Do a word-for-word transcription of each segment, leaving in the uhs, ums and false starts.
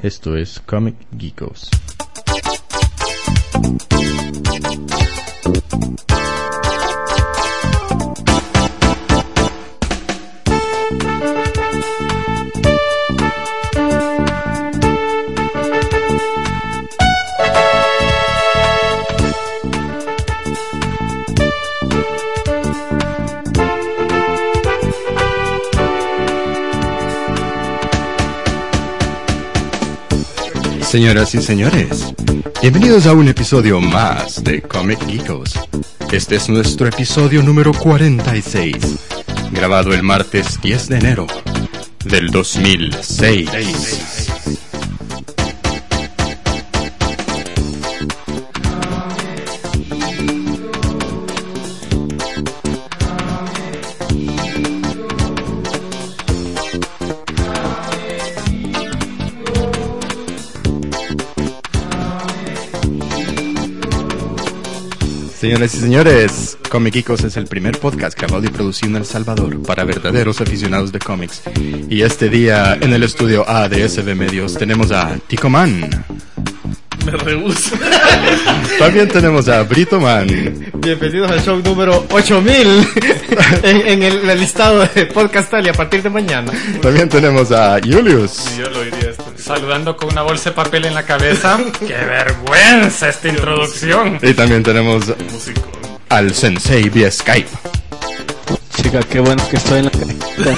Esto es Comic Geekos. Señoras y señores, bienvenidos a un episodio más de Comic Geekos. Este es nuestro episodio número cuarenta y seis, grabado el martes diez de enero del dos mil seis. Señoras y señores, Comic Geekos es el primer podcast grabado y producido en El Salvador para verdaderos aficionados de cómics. Y este día en el estudio A de S B Medios tenemos a Tico Man. Me rehuso. También tenemos a Brito Man. Bienvenidos al show número ocho mil en, en el, el listado de Podcastalia a partir de mañana. También tenemos a Julius. Y yo lo diría esto. Saludando con una bolsa de papel en la cabeza. ¡Qué vergüenza esta introducción! Y también tenemos Músico. al Sensei vía Skype. Chica, qué bueno que estoy en la calle.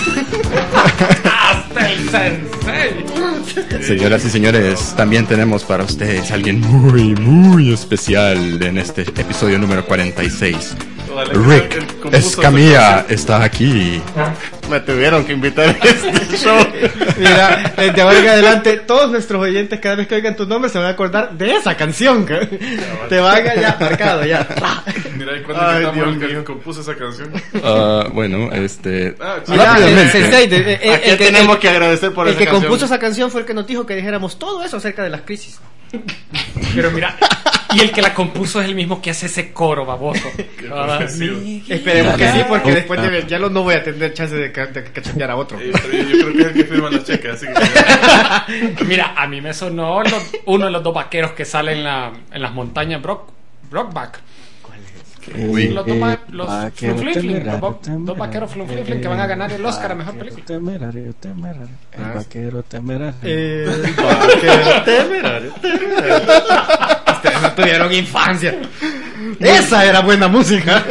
¡Hasta el sensei! Señoras y señores, también tenemos para ustedes a alguien muy, muy especial en este episodio número cuarenta y seis. Rick Escamilla está aquí. Me tuvieron que invitar a este show. Mira, de ahora en adelante, todos nuestros oyentes, cada vez que oigan tu nombre, se van a acordar de esa canción. Que te van a ya marcado, ya. Mira, ¿y cuándo invitamos al que compuso esa canción? Uh, bueno, este... Ah, Mira, el sensei, de, de, ¿A el, qué el, tenemos el, que agradecer por el esa que canción? compuso esa canción fue el que nos dijo que dijéramos todo eso acerca de las crisis. Pero mira, y el que la compuso es el mismo que hace ese coro baboso. Ah, mi- Esperemos que sí, porque después de, ya lo, no voy a tener chance de, ca- de cachetear a otro. Eh, pero yo creo que es el que firma los cheques, así que... Mira, a mí me sonó los- uno de los dos vaqueros que sale en, la, en las montañas Brock, Brockback. Uy. Los dos, va- los Vaquero Flunfliflin, los temerario, bo- dos temerario. vaqueros Flunfliflin que van a ganar el Oscar a mejor película. Temerario, temerario. El Ah. vaquero temerario. Eh, vaquero temerario, temerario. Ustedes no tuvieron infancia. Esa era buena música.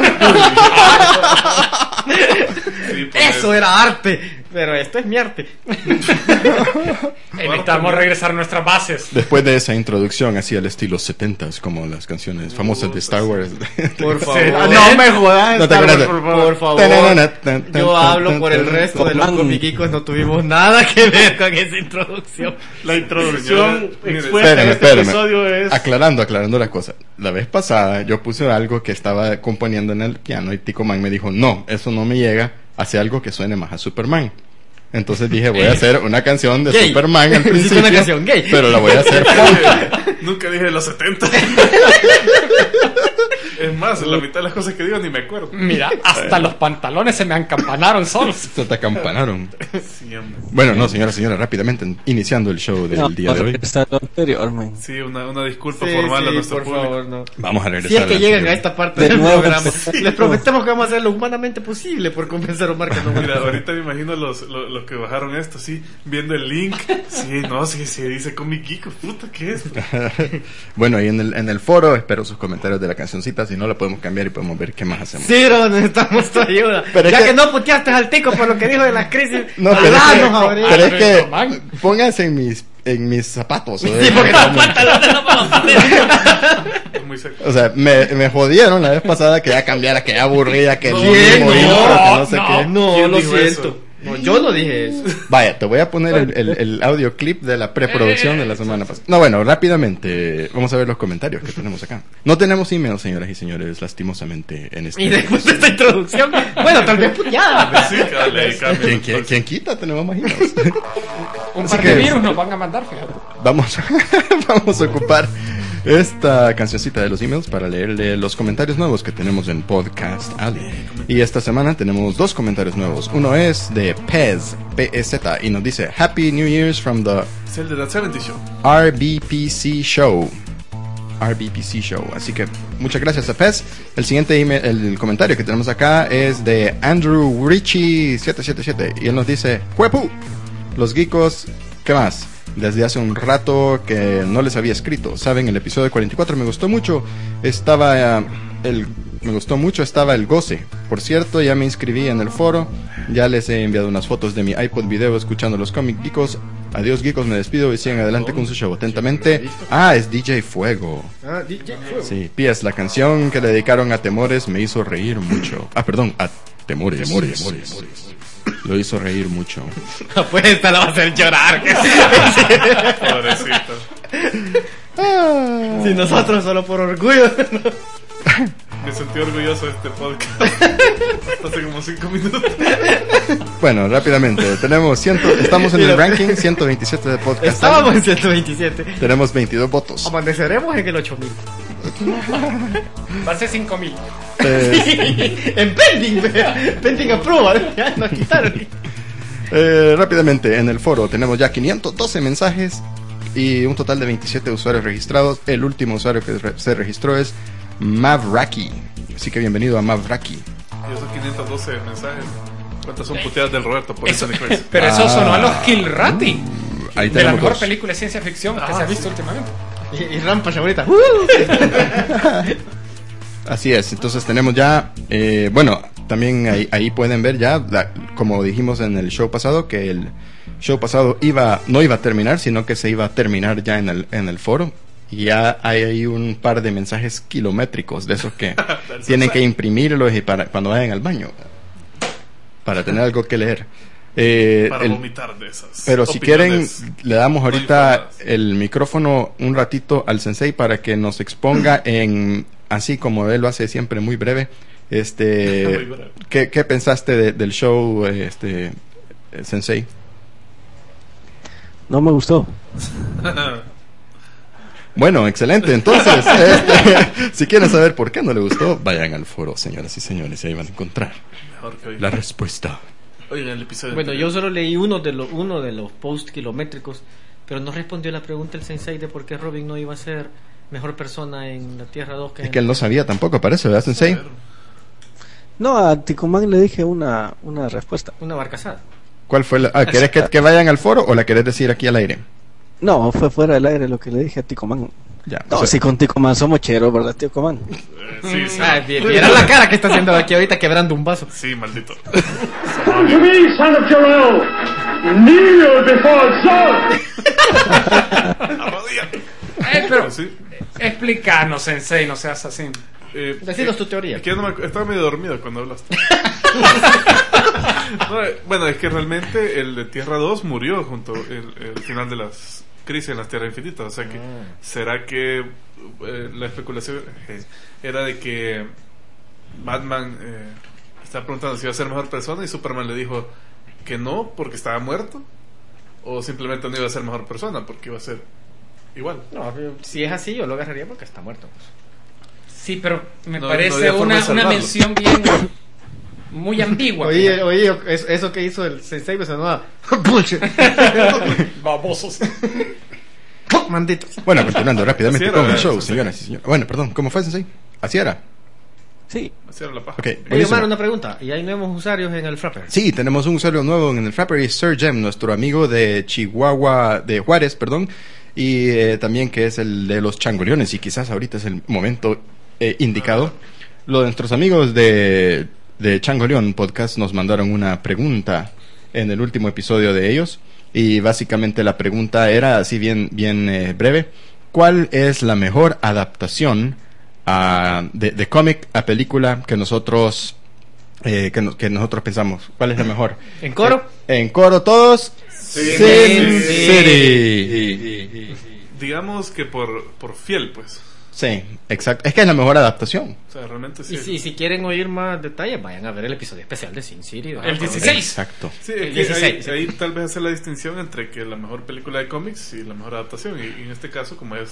Sí, pues, Eso era arte. Pero esto es mi arte. Necesitamos regresar a nuestras bases. Después de esa introducción así al estilo setentas, como las canciones famosas de Star Wars. Por favor. Ah, No me jodas, No te Star Wars, acuerdas. por favor. Por favor. Yo hablo por el resto de los comiquicos. No tuvimos nada que ver con esa introducción. La introducción Mire, expuesta en Espérame, este espérame. episodio es... Aclarando, aclarando la cosa. La vez pasada yo puse algo que estaba componiendo en el piano y Tico Man me dijo, no, eso no me llega, hace algo que suene más a Superman. Entonces dije, voy a hacer una canción de Gay. Superman al Hiciste principio, una canción gay. pero la voy a hacer punk. Nunca dije los setenta. Es más, la mitad de las cosas que digo ni me acuerdo. Mira, hasta los pantalones se me encampanaron solos. Se te acampanaron. Sí, hombre. Bueno, no, señora, señora, rápidamente, iniciando el show del No, día de hoy. Está lo anterior, man. Sí, una, una disculpa Sí, formal a sí, nuestro por público. favor, no. Vamos a regresar. Si es que al llegan anterior. a esta parte De del nuevo, programa, sí. les prometemos que vamos a hacer lo humanamente posible por convencer a Omar que no Mira, ahorita me imagino los, los, los que bajaron esto, sí, viendo el link. Sí, no, sí, sí, dice Comic Geek, puta, ¿qué es? Bueno, ahí en el, en el foro espero sus comentarios de la cancioncita, si no la podemos cambiar y podemos ver qué más hacemos. Sí, no, necesitamos tu ayuda. Pero es ya que- que... no puteaste al tico por lo que dijo de las crisis. No, pero es hablanos que, ahorita. pero es que Man. pónganse en mis, en mis zapatos. ¿o? Sí, porque los pantalones no podemos poner. Es muy seco. O sea, me, me jodieron la vez pasada que ya cambiara, que ya aburría, que el ¿Quién? mismo No, intro, que no sé no. qué. No, ¿Quién lo dijo siento. eso? No, yo no dije eso. Vaya, te voy a poner el, el, el audio clip de la preproducción de la semana pasada. No, bueno, rápidamente vamos a ver los comentarios que tenemos acá. No tenemos email, señoras y señores, lastimosamente en este. Y después de esta introducción, bueno, tal vez puteada. Sí, dale, cambia. ¿Quién, quién, quién quita? Tenemos más emails. Un Así par de que- virus nos van a mandar, fíjate. Vamos, vamos a ocupar esta cancioncita de los emails para leerle los comentarios nuevos que tenemos en Podcast Alley. Y esta semana tenemos dos comentarios nuevos. Uno es de Pez, P E Z, y nos dice Happy New Year's from the Es el de la setenta Show. R B P C Show. R B P C Show. Así que muchas gracias a Pez. El siguiente email, el comentario que tenemos acá es de Andrew Richie siete siete siete y él nos dice: ¡Juepu! Los geekos, ¿qué más? Desde hace un rato que no les había escrito. Saben, el episodio cuarenta y cuatro me gustó mucho. Estaba uh, el me gustó mucho, estaba el goce. Por cierto, ya me inscribí en el foro. Ya les he enviado unas fotos de mi iPod video escuchando los Comic Geekos. Adiós, geekos, me despido y sigan adelante con su show. Atentamente. Ah, es D J Fuego. Ah, D J Fuego. Sí, P S, la canción que le dedicaron a Temores me hizo reír mucho. Ah, perdón, a Temores. Temores. Temores. Lo hizo reír mucho. Pues esta la va a hacer llorar. Pobrecito. Ah. Si nosotros solo por orgullo. Me sentí orgulloso de este podcast. Hace como cinco minutos. Bueno, rápidamente. Tenemos ciento, estamos en el ranking ciento veintisiete de podcast. Estábamos en ciento veintisiete. Tenemos veintidós votos. Amaneceremos en el ocho mil. Va a ser cinco mil. Eh, En pending, pending approval. Ya nos quitaron. eh, rápidamente, en el foro tenemos ya quinientos doce mensajes y un total de veintisiete usuarios registrados. El último usuario que re- se registró es Mavraki. Así que bienvenido a Mavraki. Y esos quinientos doce mensajes. ¿Cuántas son puteadas del Roberto por Eso, Anthony Quest? pero eso Ah. sonó a los Kill Rati. Ahí De la tenemos mejor dos. película de ciencia ficción que Ah, se ha sí. visto últimamente. Y, y Rampa, ahorita. Así es, entonces tenemos ya, eh, bueno, también ahí, ahí pueden ver ya, la- como dijimos en el show pasado, que el show pasado iba no iba a terminar, sino que se iba a terminar ya en el, en el foro. Y ya hay ahí un par de mensajes kilométricos de esos que tienen que imprimirlos y para cuando vayan al baño, para tener algo que leer. Eh, Para el- vomitar de esas. pero si quieren, opiniones. le damos no ahorita informadas. el micrófono un ratito al sensei para que nos exponga en, así como él lo hace siempre, muy breve. Muy Este, breve. ¿qué, qué pensaste de- del show, este, eh, sensei? No me gustó. Bueno, excelente. Entonces, este, si quieren saber por qué no le gustó, vayan al foro, señoras y señores, y ahí van a encontrar Mejor que hoy. la respuesta. Oigan, el episodio. Bueno, anterior. yo solo leí uno de los uno de los posts kilométricos, pero no respondió la pregunta el sensei de por qué Robin no iba a ser mejor persona en la Tierra dos que Es en- que él no sabía tampoco, parece, ¿verdad, sensei? No, a Ticomán le dije una, una respuesta. una barcazada. ¿Cuál fue la? Ah, ¿querés que, que vayan al foro o la querés decir aquí al aire? No, fue fuera del aire lo que le dije a Ticomán. Ya. No, o sea, si con Ticomán somos cheros, ¿verdad, Ticomán? Eh, sí, sí. Ah, vi- vieran la cara que está haciendo aquí ahorita quebrando un vaso. Sí, maldito. Come to me, son of Jor-El! Kneel before Zod! Arrodilla. Eh, pero Sí. explícanos, sensei, no seas así. Eh, Decinos tu teoría. Es que yo no me acu- estaba medio dormido cuando hablaste. No, eh, bueno, es que realmente el de Tierra dos murió junto el, el final de las crisis en las Tierras Infinitas. O sea que, ¿será que eh, la especulación eh, era de que Batman eh, estaba preguntando si iba a ser mejor persona y Superman le dijo que no porque estaba muerto? ¿O simplemente no iba a ser mejor persona porque iba a ser igual? No, si es así yo lo agarraría porque está muerto. Pues. Sí, pero me No, no parece había forma de una, una salvarlo. mención bien muy ambigua. Oye, oye, eso, eso que hizo el sensei me sonó a bullshit. Babosos. Manditos. bueno, continuando rápidamente Así era, con el eh, show, sensei. señoras y señores. Bueno, perdón, ¿cómo fue, sensei? Así era. Sí. Así era la paja. Ok, Oye, buenísimo. Omar, una pregunta. ¿Y hay nuevos usuarios en el Frapper? Sí, tenemos un usuario nuevo en el Frapper y Sir Jem, nuestro amigo de Chihuahua, de Juárez, perdón, y eh, también que es el de los changoleones y quizás ahorita es el momento eh, indicado. Los nuestros amigos de, de Changoleón Podcast nos mandaron una pregunta en el último episodio de ellos y básicamente la pregunta era así bien, bien eh, breve. ¿Cuál es la mejor adaptación a, de, de cómic a película que nosotros eh, que, no- que nosotros pensamos? ¿Cuál es la mejor? ¿En coro? Eh, en coro todos. Sí. Sin Sí. City. Digamos que por, por fiel, pues. Sí, exacto. Es que es la mejor adaptación. O sea, realmente sí. Y si, si quieren oír más detalles, vayan a ver el episodio especial de Sin City. El dieciséis. Exacto. Sí, es que dieciséis. ahí, ahí tal vez hacer la distinción entre que la mejor película de cómics y la mejor adaptación. Y, y en este caso, como es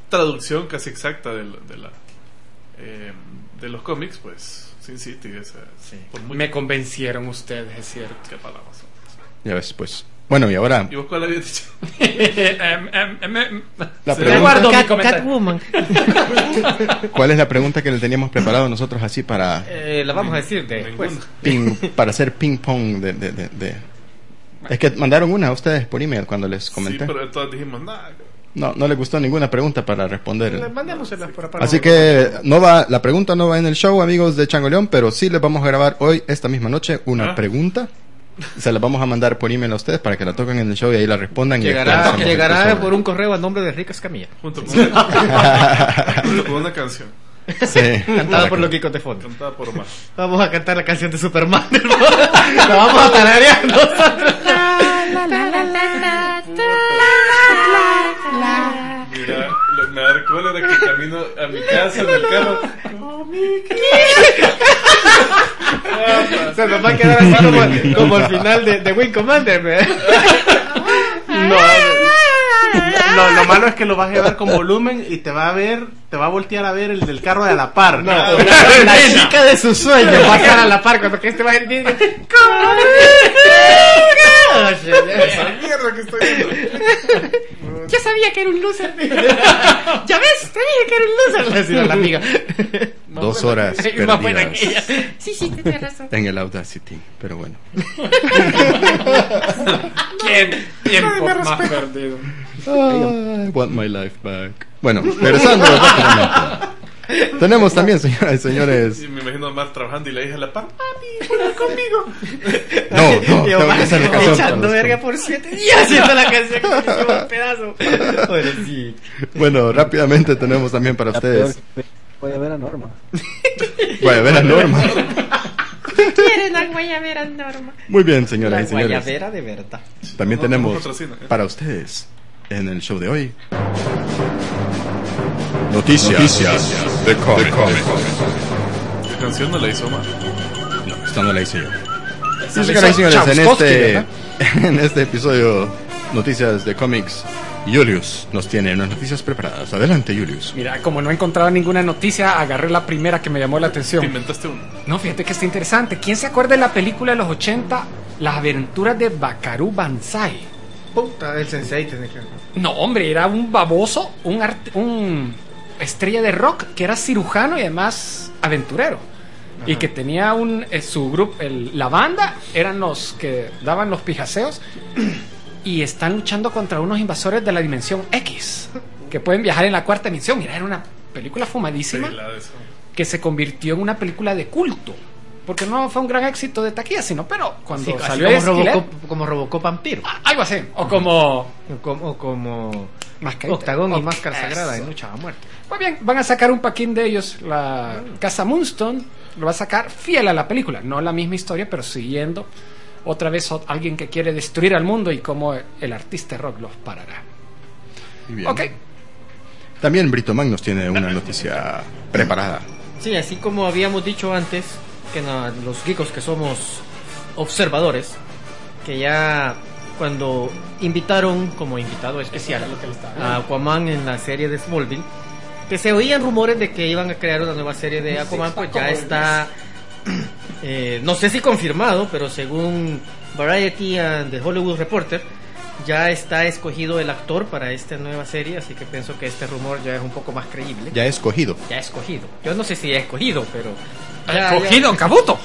traducción casi exacta de, de la eh, de los cómics, pues Sin City es, Sí. por muy Me convencieron ustedes, es cierto. qué palabras son. Ya ves, pues. Bueno, y ahora ¿Y vos cuál habías dicho? Em, em, em, em. la Sí. Me pregunta, guardo mi Cat- comentario. Catwoman. ¿cuál es la pregunta que le teníamos preparado nosotros así para Eh, la vamos a decir después. Ninguna. ping, para hacer ping pong de, de, de, de- Es que mandaron una a ustedes por email cuando les comenté. Sí, pero todos dijimos nada. No, no les gustó ninguna pregunta para responder. Mandémoselas por aparte. Así que no va, la pregunta no va en el show, amigos de Changoleón, pero sí les vamos a grabar hoy, esta misma noche, una Ah. pregunta. Se la vamos a mandar por email a ustedes para que la toquen en el show y ahí la respondan. y Llegará, después hacemos el llegará crossover. por un correo a nombre de Rica Escamilla. Junto con, una, junto con una canción Sí. Cantada por los Kikos de fondo. cantada por Omar. Vamos a cantar la canción de Superman. La vamos a tararear nosotros. Mira, lo, me da cólera que camino a mi casa en el carro. Se nos va a quedar así como, como el final de, de Wing Commander. ¿ve? No, no, lo malo es que lo vas a ver con volumen y te va a ver, te va a voltear a ver el del carro de a la par. No, la, la chica de sus sueños va a estar a la par cuando que este va a decir Esa mierda que estoy viendo. ya sabía que era un loser. Ya ves, sabía que era un loser. Le decía a la amiga. Dos horas Más buena que perdidas ella. Sí, sí, tienes razón. en el Audacity, pero bueno. ¿Quién? Tiempo más perdido. I want my life back. Bueno, regresando rápidamente. Tenemos también, señoras y señores. Y me imagino a Omar trabajando y la hija la par. Papi, juega conmigo. No, no, Y tengo Omar que hacer la canción. echando para verga los- por siete días haciendo la canción que se lleva un pedazo. Joder, sí. Bueno, rápidamente tenemos también para La peor ustedes. que voy a ver a Norma. Voy a ver a Norma. Quieren la guayabera Norma. Muy bien, señoras La y señores. guayabera de verdad. También No, tenemos no patrocina, ¿eh? para ustedes en el show de hoy noticias, de cómic. La canción no la hizo Omar. No, esta no la hice yo. Sí, la señoras y hizo señores, en Chaikovsky, este, ¿verdad? en este episodio Noticias de Cómics, Julius nos tiene unas noticias preparadas. Adelante, Julius. Mira, como no encontraba ninguna noticia, agarré la primera que me llamó la Te atención. inventaste uno. No, fíjate que está interesante. ¿Quién se acuerda de la película de los ochenta, Las aventuras de Bakaru Banzai? Puta, el sensei tiene que. No, hombre, era un baboso, un, art- un estrella de rock que era cirujano y además aventurero. Y que tenía un eh, su grupo, el- la banda eran los que daban los pijaseos y están luchando contra unos invasores de la dimensión X que pueden viajar en la cuarta dimensión. Mira, era una película fumadísima Sí, la de eso. que se convirtió en una película de culto. Porque no fue un gran éxito de taquilla, sino, pero cuando Sí, así salió como Esquilet- Robocop, como Robocop Vampiro. Ah, algo así, o como O como, o como Mascarita. Octagón y O- Máscara Sagrada eso. en Lucha a Muerte. Muy bien, van a sacar un paquín de ellos. La Casa Moonstone lo va a sacar fiel a la película. No la misma historia, pero siguiendo otra vez o- alguien que quiere destruir al mundo y cómo el artista rock los parará. Muy bien. Ok, También Brito Mag nos tiene una noticia preparada. Sí, así como habíamos dicho antes, que no, los geekos que somos observadores, que ya cuando invitaron como invitado especial a Aquaman en la serie de Smallville, que se oían rumores de que iban a crear una nueva serie de Aquaman, pues ya está, eh, no sé si confirmado, pero según Variety and The Hollywood Reporter, ya está escogido el actor para esta nueva serie, así que pienso que este rumor ya es un poco más creíble. Ya he escogido. Ya escogido. Yo no sé si ya escogido, pero... ya- cogido, Kabuto.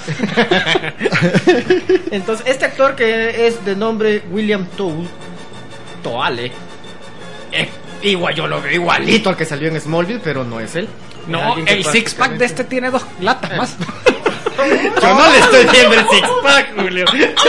Entonces, este actor que es de nombre William Toole, Toale, eh, igual yo lo veo igualito al que salió en Smallville, pero no es él. Es No, alguien que el six pack de este tiene dos latas más. Yo no le estoy viendo el six pack, Julio.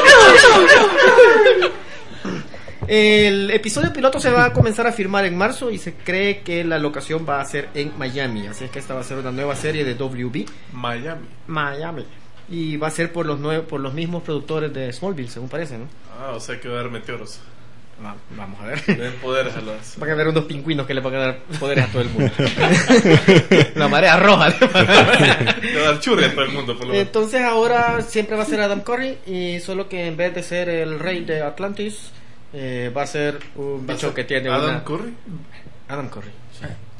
El episodio piloto se va a comenzar a filmar en marzo y se cree que la locación va a ser en Miami. Así es que esta va a ser una nueva serie de W B. Miami. Miami. Y va a ser por los nue- por los mismos productores de Smallville, según parece, ¿no? Ah, o sea que va a dar meteoros. Va- Vamos a ver. Den poderes a las. Van a haber unos pingüinos que le van a dar poderes a todo el mundo. La marea roja. le van a dar. Le va a dar churri a todo el mundo, por lo menos. Entonces ahora siempre va a ser Adam Curry, y solo que en vez de ser el rey de Atlantis, eh, va a ser un ¿Va a bicho ser que tiene Adam una... Curry? Adam Curry. sí.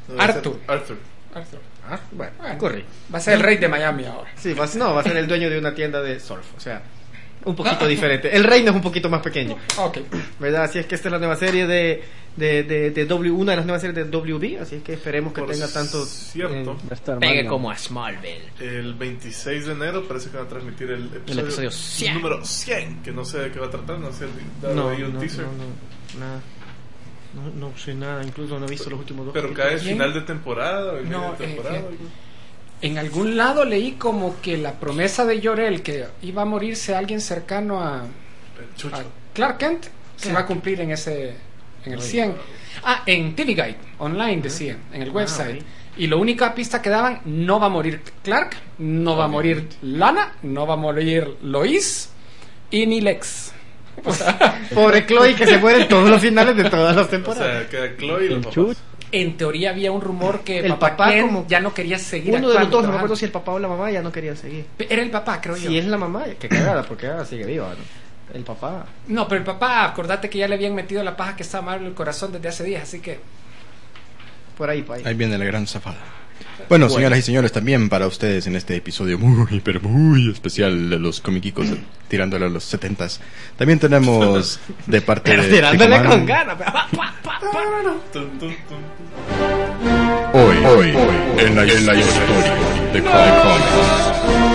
No, va a ser Arthur. Arthur. Arthur. Ah, bueno, Bueno, corre. Va a ser el rey de Miami ahora. Sí, va a ser- no, va a ser el dueño de una tienda de surf. O sea, un poquito diferente. El reino es un poquito más pequeño. Ok. ¿Verdad? Así es que esta es la nueva serie de, de, de, de W, una de las nuevas series de W B. Así es que esperemos que Por tenga tanto. cierto, Va a estar Pegue mal, como a Smallville. el veintiséis de enero parece que van a transmitir el episodio, episodio cien. número cien, que no sé de qué va a tratar, no sé, dado No, ahí un no, teaser. no, no, nada. No, no sé nada, incluso no he visto los últimos dos. Pero capítulos. cae ¿Quién? final de temporada o en No, medio de eh, temporada. eh, algo. En algún lado leí como que la promesa de Jor-El que iba a morirse alguien cercano a, El chucho. a Clark Kent se va a cumplir en ese en el cien. Ah, en T V Guide online decía, en el website. ok. Y la única pista que daban, no va a morir Clark, no va a morir Lana, no va a morir Lois y ni Lex. O sea, Pobre Chloe que se muere en todos los finales de todas las O temporadas. sea, queda Chloe y los El papás. chut. en teoría había un rumor que El papá, papá Ken como- ya no quería seguir Uno de los actuando, dos, no me trabajando. acuerdo si el papá o la mamá ya no quería seguir. Era el papá, creo yo. Si es la mamá, que cagada, porque ahora sigue viva, ¿no? El papá. No, pero el papá, acordate que ya le habían metido la paja que estaba mal en el corazón desde hace días, así que Por ahí, por ahí. Ahí viene la gran zafada. Bueno, señoras y señores, también para ustedes en este episodio muy, pero muy especial de los comiquicos tirándole a los setentas, también tenemos de parte Pero de tirándole Picoman, con ganas. pa, pa, pa, pa. Tum, tum, tum. Hoy, hoy, en la, en la historia de Comic Comics.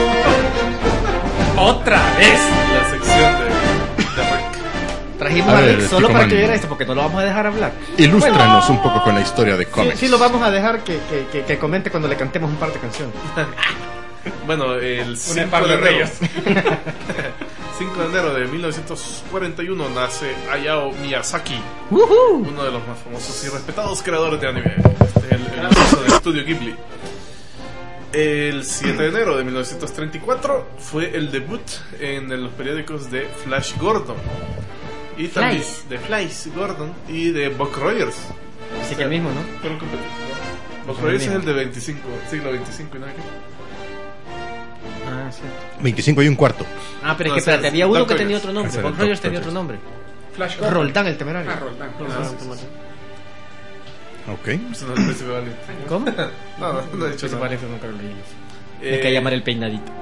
otra vez. La sección de, de Rick. Trajimos A a ver, Rick solo para Picoman. que viera esto, porque no lo vamos a dejar hablar. Ilústranos un poco con la historia de Sí, cómics. sí lo vamos a dejar que, que, que, que comente cuando le cantemos un par de canciones. Bueno, el cinco par de de enero. reyes. cinco de enero de mil novecientos cuarenta y uno nace Hayao Miyazaki, uno de los más famosos y respetados creadores de anime. Este es el, el brazo del estudio Ghibli. El siete de enero de mil novecientos treinta y cuatro fue el debut en los periódicos de Flash Gordon. Y también Flash. de Flash Gordon y de Buck Rogers. Así que el mismo, ¿no? Fueron competitivos, ¿no? Buck Son Rogers es el el mismo. de veinticinco, siglo veinticinco y no sé qué. Ah, sí. veinticinco y un cuarto. Ah, pero No, es que ese espérate, es había uno Doc que tenía Rogers. otro nombre. Ese era Bob Doc Rogers tenía otro Rogers. nombre. Flash Gordon. Roldán, el temerario. Ah, Roldán. Ah, sí, sí. Ok. Ese no es el príncipe Valiente. ¿Cómo? No, no, no he dicho Ese nada. parece nunca lo leímos. Eh, Hay que llamar el peinadito.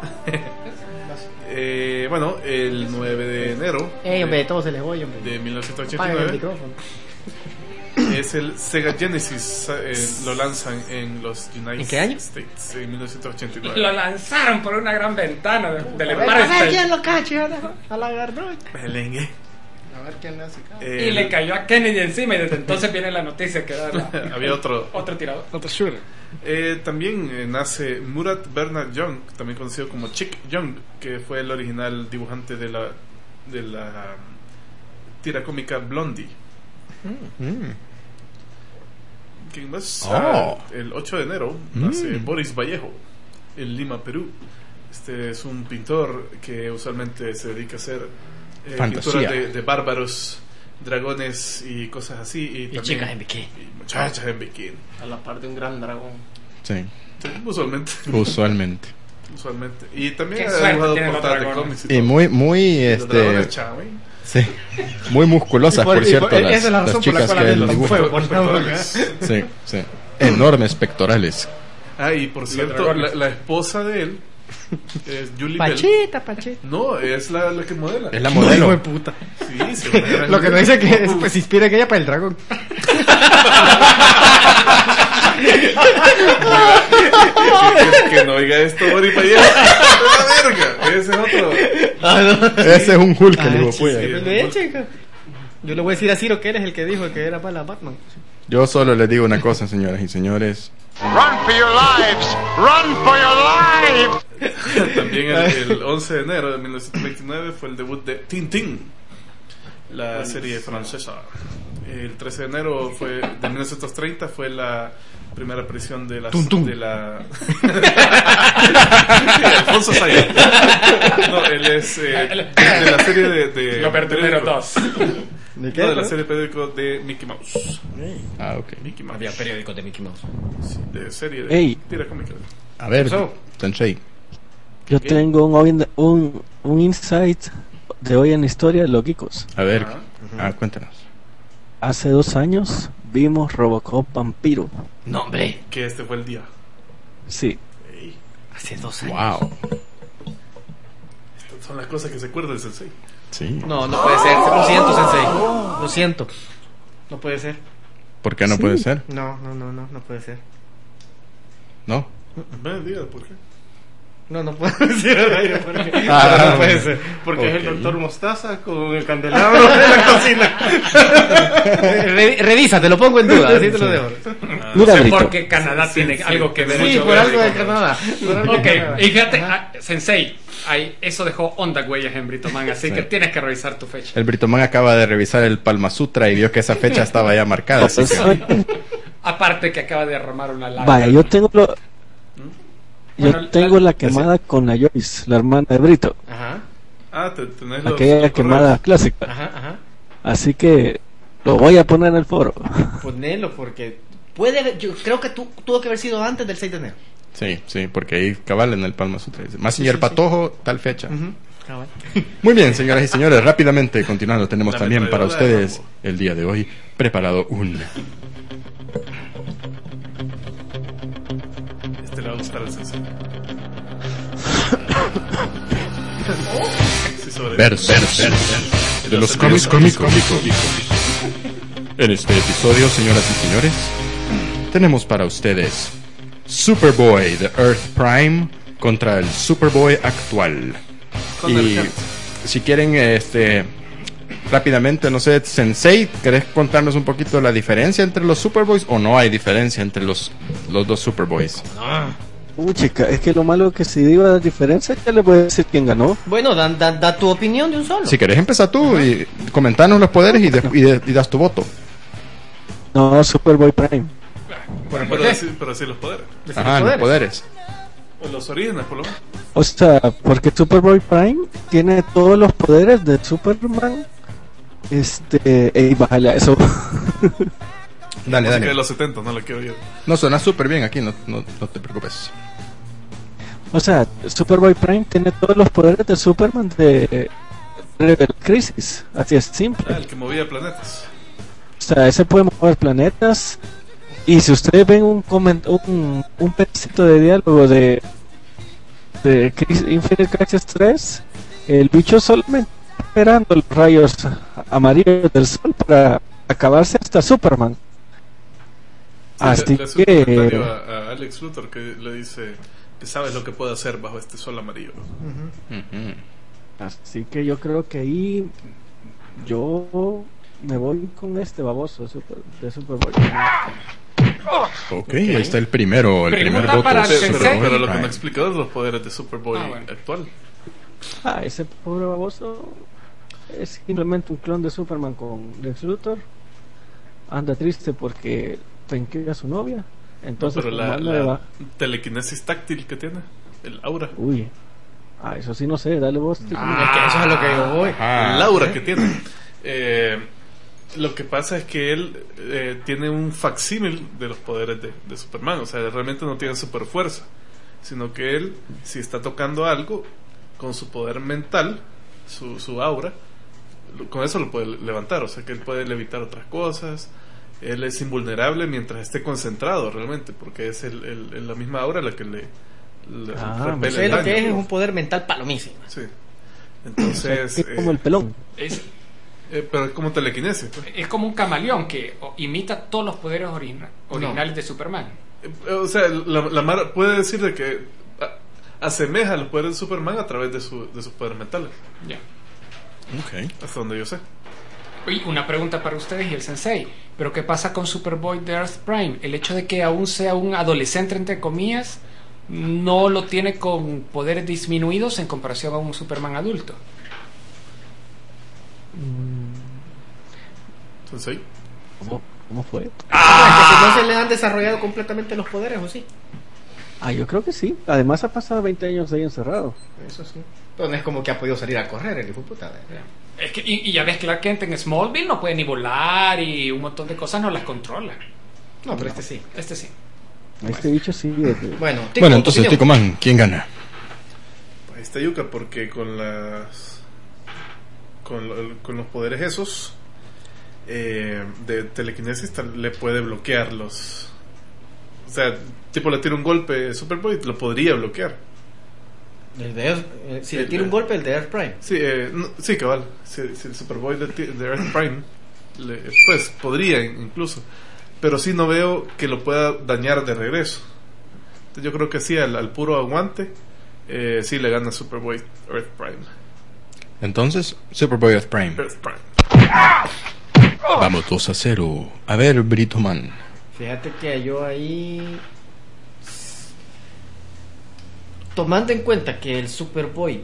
eh, bueno, el nueve de enero Ey, hombre, de, todo se les voy, hombre. de mil novecientos ochenta y Apaga el nueve micrófono. es el Sega Genesis. eh, lo lanzan en los United ¿En qué año? States en mil novecientos ochenta y Lo nueve. lanzaron por una gran ventana de- del A ver, Empire a ver quién State. lo cacha, a la garrocha. Melengue. A ver quién le hace caso. Eh, Y le cayó a Kennedy encima y desde entonces viene la noticia que da la- Había otro. otro tirador. Otro shooter. Eh, también eh, nace Murat Bernard Young, también conocido como Chick Young, que fue el original dibujante de la de la um, tira cómica Blondie. Mm. ¿Quién más? Oh. Ah, el ocho de enero nace Mm. Boris Vallejo en Lima, Perú. Este es un pintor que usualmente se dedica a hacer eh, Fantasía. pinturas de, de bárbaros, dragones y cosas así. Y, también- chicas en bikini. y muchachas en bikini. A la par de un gran dragón. Sí, Sí, usualmente. usualmente. usualmente. Y también Qué ha suerte dibujado tienen los portadas de dragones. cómics. Y todo. muy, muy, Y los dragones, este, chavo, ¿eh? sí, muy musculosas, Y por- por, y cierto, por- las, esa es la las razón por la chicas cual que a él mí los dibuja. fuego, por favor. Sí, sí, enormes pectorales. Ah, y por cierto, la, dragones. la esposa de él es Julie Bell. Pachita, pachita. No, es la, la que modela. Es la Hijo modelo. de puta. Sí, sí, una gran- Lo que no dice que es, pues, se inspira en ella para el dragón. que, que no oiga esto, Boris Vallejo. ¡La verga! Ese es otro. Ah, no. Ese es un Hulk, el Ah, hijo sí, puya. sí. ¿Qué le he chica? Yo le voy a decir a Ciro que eres el que dijo que era para Batman. Yo solo les digo una cosa, señoras y señores. Run for your lives! Run for your lives! También el, el once de enero de mil novecientos veintinueve fue el debut de Tintín, la serie francesa. El trece de enero fue, de mil novecientos treinta fue la primera aparición de la Tum, tum. de la Alfonso Sayas. No, él es eh, de la serie de, de Robert De Niro periódico. dos. ¿De No, de la serie de periódico de Mickey Mouse. Ah, ok. Mickey Mouse. Había periódicos de Mickey Mouse. Sí, de serie de Ey. tira cómica. A ver, So. Sensei. Yo tengo un, hoy en- un, un insight de hoy en la historia de los geekos. A ver, Ajá. ah, cuéntanos. hace dos años vimos Robocop Vampiro. No, hombre. Que este fue el día. Sí. Ey, Hace dos años. Wow. estas son las cosas que se acuerda el sensei. Sí. No, no puede ser. Lo siento, Sensei. Lo siento. No puede ser. ¿Por qué no Sí. puede ser? No, no, no, no, no puede ser. ¿No? Ven, diga, ¿por qué? No, no puedo decir al aire porque Ah, no puede ser. Porque es Ok. el doctor Mostaza con el candelabro de la cocina. Re- revisa, te lo pongo en duda, así te lo dejo. Mira, sé Brito. por qué Canadá Sí, tiene sí, algo que ver. Sí, mucho por ver algo ahí de con- Canadá. Por algo de Ok, Canadá. y fíjate, ah, Sensei, ahí, eso dejó hondas huellas en Britoman, así Sí. que tienes que revisar tu fecha. El Britoman acaba de revisar el Palma Sutra y vio que esa fecha estaba ya marcada. Así que... Aparte que acaba de derramar una lágrima. Vaya, yo tengo lo, yo Bueno, tengo la- la quemada con la Joyce, la hermana de Brito, Ajá, Ah, te, tenés los, aquella los quemada correos. clásica. ajá, ajá. Así que lo voy a poner en el foro. Ponelo porque puede haber- yo creo que tu- tuvo que haber sido antes del seis de enero. Sí, sí, porque ahí cabal en el Palma Sutra dice, más señor Patojo, tal fecha. Cabal. Muy bien, señoras y señores, rápidamente continuando, tenemos La también para ametralladora de ustedes Rambo. el día de hoy preparado un... Este le va a gustar al sensei. Sí, sobre Versus de los cómics cómicos. En este episodio, señoras y señores, tenemos para ustedes Superboy de Earth Prime contra el Superboy actual. Con Y el Kent. si quieren, este, rápidamente, no sé, Sensei, ¿querés contarnos un poquito la diferencia entre los Superboys o no hay diferencia entre los, los dos Superboys? Uy, chica, es que lo malo es que si digo la diferencia, ya le voy a decir quién ganó. Bueno, da, da, da tu opinión de un solo. Si querés, empezar tú y comentarnos los poderes y, de- y, de- y das tu voto. No, Superboy Prime. ¿Por, por Pero qué? así, pero así los poderes. Decir Ajá, los poderes. O los orígenes, por lo menos. O sea, porque Superboy Prime tiene todos los poderes de Superman. Este, ey, bájale a eso. Dale, Música de dale. los setenta, no la quiero yo. No, suena súper bien aquí, no, no, no te preocupes. O sea, Superboy Prime tiene todos los poderes de Superman de Rebel Crisis. Así es simple. Ah, el que movía planetas. O sea, ese puede mover planetas. Y si ustedes ven un coment un, un pedacito de diálogo de, de Cris- Infinite Crisis tres, el bicho solamente está esperando los rayos amarillos del sol para acabarse hasta Superman. Sí, Así le, le hace un que comentario a, a Alex Luthor que le dice que sabes lo que puede hacer bajo este sol amarillo. Ujú. así que yo creo que ahí yo me voy con este baboso de, Super, de Superboy. Ok, ahí está el primero, el Pregunta primer voto. para el Pero, Superboy pero, pero lo que Prime. no he explicado es los poderes de Superboy Ah, bueno. actual. Ah, ese pobre baboso es simplemente un clon de Superman con Lex Luthor. Anda triste porque penqueó a su novia. Entonces, pero como la, anda de la va- telequinesis táctil que tiene, el aura, Uy, ah, eso sí no sé, dale vos. Tico. Es que eso es a lo que yo voy. Ah, el aura que tiene. Eh, lo que pasa es que él eh, tiene un facsímil de los poderes de, de Superman, o sea, realmente no tiene super fuerza, sino que él, si está tocando algo con su poder mental, su, su aura, lo- con eso lo puede levantar, o sea que él puede levitar otras cosas. Él es invulnerable mientras esté concentrado realmente, porque es el, el- el- la misma aura la que le, le Ah, repele O sea, el lo daño. que es es un poder mental palomísimo. Sí. O sea, Entonces, que es como eh, el pelón. Es, eh, pero es como telequinesis. Pues. es como un camaleón que o- imita todos los poderes origina- originales de Superman. Eh, O sea, la, la Mara puede decir de que a- asemeja los poderes de Superman a través de, su, de sus poderes mentales, Ya. ok. hasta donde yo sé. Oye, una pregunta para ustedes y el Sensei. ¿Pero qué pasa con Superboy de Earth Prime? El hecho de que aún sea un adolescente, entre comillas, no lo tiene con poderes disminuidos en comparación a un Superman adulto. Entonces, ahí. ¿Cómo, cómo fue? Es que si no se le han desarrollado completamente los poderes, ¿o sí? Ah, yo creo que sí. Además ha pasado veinte años ahí encerrado. Eso sí. Pero no es como que ha podido salir a correr el hijo de puta. Es que, y, y ya ves, Clark Kent en Smallville no puede ni volar y un montón de cosas no las controla. No, pero este sí. Este sí. Este bicho sí. es de- Bueno, Tico, Bueno, entonces, opinión. Tico Man, ¿quién gana? Ahí está Yuka, porque con las con, lo- con los poderes esos eh, de telequinesis tal- le puede bloquear los... O sea, tipo le tira un golpe Superboy, lo podría bloquear. El de Earth- eh, si le El- tira un golpe, el de Earth Prime. Sí, eh, no- sí, cabal. Si, si el Superboy de, ti- de Earth Prime, le- pues podría incluso. Pero sí no veo que lo pueda dañar de regreso. Entonces yo creo que sí, al, al puro aguante, eh, sí le gana Superboy Earth Prime. Entonces, Superboy Earth Prime. Earth Prime. Vamos dos a cero. A ver, Brito Man. Fíjate que yo ahí, tomando en cuenta que el Superboy,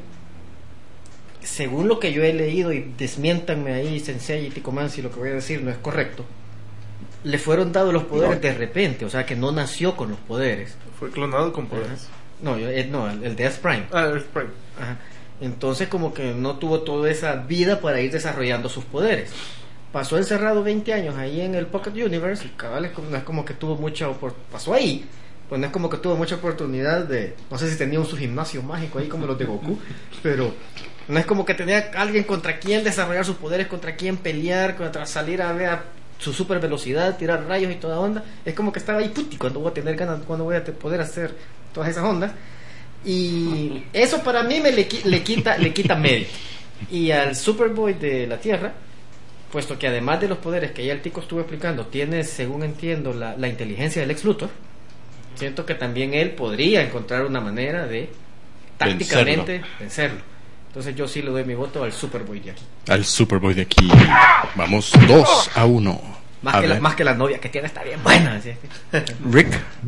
según lo que yo he leído, y desmiéntanme ahí Sensei y Ticoman si lo que voy a decir no es correcto, le fueron dados los poderes No. de repente, o sea que no nació con los poderes. Fue clonado con poderes. No, yo- eh, no, el, el de Earth Prime. Ah, Earth Prime. Ajá. Entonces como que no tuvo toda esa vida para ir desarrollando sus poderes. Pasó encerrado veinte años ahí en el Pocket Universe y cabal es como- no es como que tuvo mucha opor- pasó ahí, pues no es como que tuvo mucha oportunidad de, no sé si tenía un su gimnasio mágico ahí como los de Goku, pero no es como que tenía alguien contra quien desarrollar sus poderes, contra quien pelear, contra salir a ver a su super velocidad, tirar rayos y toda onda. Es como que estaba ahí, puti, cuando voy a tener ganas, cuando voy a te- poder hacer todas esas ondas. Y eso para mí me le, qui- le quita le quita mérito. Y al Superboy de la Tierra, puesto que además de los poderes que ya el Tico estuvo explicando, tiene, según entiendo, la, la inteligencia del Lex Luthor, siento que también él podría encontrar una manera de tácticamente vencerlo. Entonces yo sí le doy mi voto al Superboy de aquí. Al Superboy de aquí. Vamos dos a uno. Más A que, la, ver, más que la novia que tiene está bien buena. ¿Sí? Rick.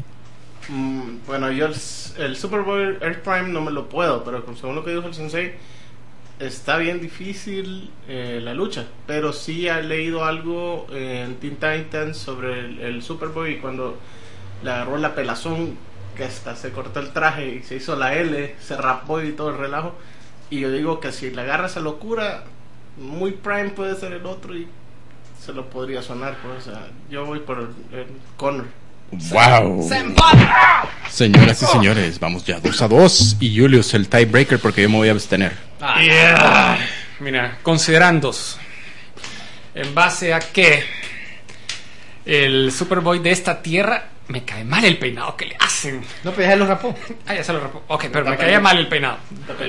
Mm, bueno, yo el, el Superboy Earth Prime no me lo puedo, pero según lo que dijo el Sensei, está bien difícil eh, la lucha. Pero sí he leído algo eh, en Teen Titans sobre el, el Superboy y cuando le agarró la pelazón, que hasta se cortó el traje y se hizo la L, se rapó y todo el relajo. Y yo digo que si le agarra esa locura, muy Prime puede ser el otro y se lo podría sonar. Pues, o sea, yo voy por el, el Connor. Wow. Señoras y señores, vamos ya dos a dos. Y Julius el tiebreaker porque yo me voy a abstener. Yeah. Mira, considerando en base a que el Superboy de esta tierra me cae mal el peinado que le hacen. No, pero ya lo rapó. Ah, ya se lo rapó. Ok, pero me caía mal el peinado.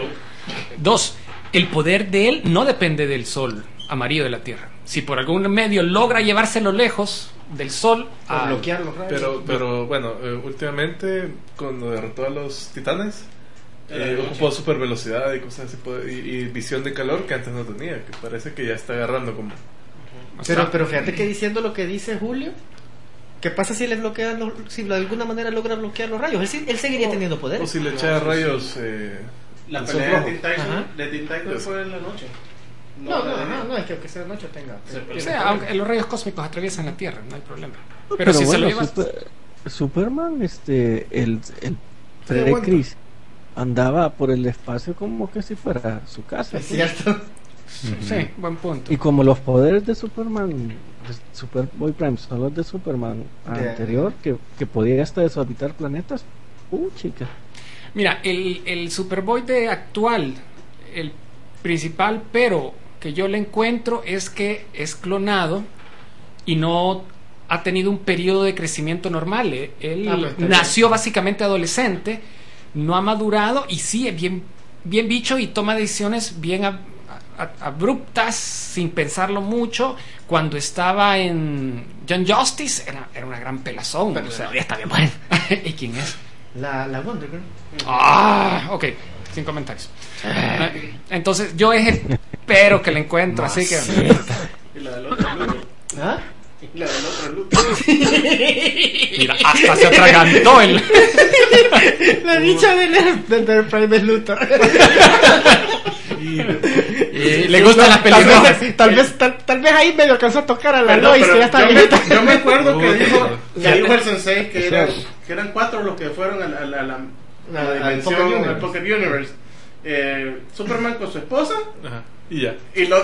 Dos, el poder de él no depende del sol amarillo de la tierra. Si por algún medio logra llevárselo lejos del sol Para a bloquear los rayos. Pero, pero bueno, eh, últimamente cuando derrotó a los titanes, eh, ocupó super velocidad y cosas así, y, y visión de calor que antes no tenía, que parece que ya está agarrando como... Pero, pero fíjate que diciendo lo que dice Julio, ¿qué pasa si le bloquean los, si de alguna manera logra bloquear los rayos? Él, sí- él seguiría teniendo O poder. si le echaba rayos... Eh, La el pelea sol de rojo. Teen Titans, Ajá. de Teen Titans fue en la noche. No, no, la de no, día. no, es que aunque sea de noche tenga. Sí, tiene pero o sea, poder. aunque los rayos cósmicos atraviesan la tierra, no hay problema. Pero, Pero si bueno, se lo llevas Super- Superman, este, el, el Freddy aguanta. Chris andaba por el espacio como que si fuera su casa. Es pues. cierto. sí, buen punto. Y como los poderes de Superman, de Superboy Prime, son los de Superman De- anterior, que, que podía hasta deshabitar planetas, uh, chica. Mira, el, el Superboy de actual, el principal pero que yo le encuentro es que es clonado y no ha tenido un periodo de crecimiento normal. Eh, Él Ah, pues, está bien. nació básicamente adolescente, no ha madurado y sí es bien, bien bicho y toma decisiones bien ab- a- abruptas sin pensarlo mucho. Cuando estaba en Young Justice era, era una gran pelazón. Pero o sea, ya está bien bueno. ¿Y quién es? La, la Wonder Girl. Ah, ok, sin comentarios. Entonces yo es el pero que le encuentro, así que Y la del otro Luthor. ¿Ah? Y la del otro Luthor. mira, hasta se atragantó el La dicha del del del Prime Luthor. y le gusta la Tal película. vez, tal, vez, tal, tal vez ahí medio alcanzó a tocar a la Perdón, Lois, pero que ya está yo, viejita. me, yo me acuerdo que Uy, dijo, pero- que dijo el Sensei que eran, que eran cuatro los que fueron a la, a la, a la- a la Al dimensión, Pocket al Universe. Pocket Universe. Eh, Superman con su esposa, Ajá. Y ya. Y lo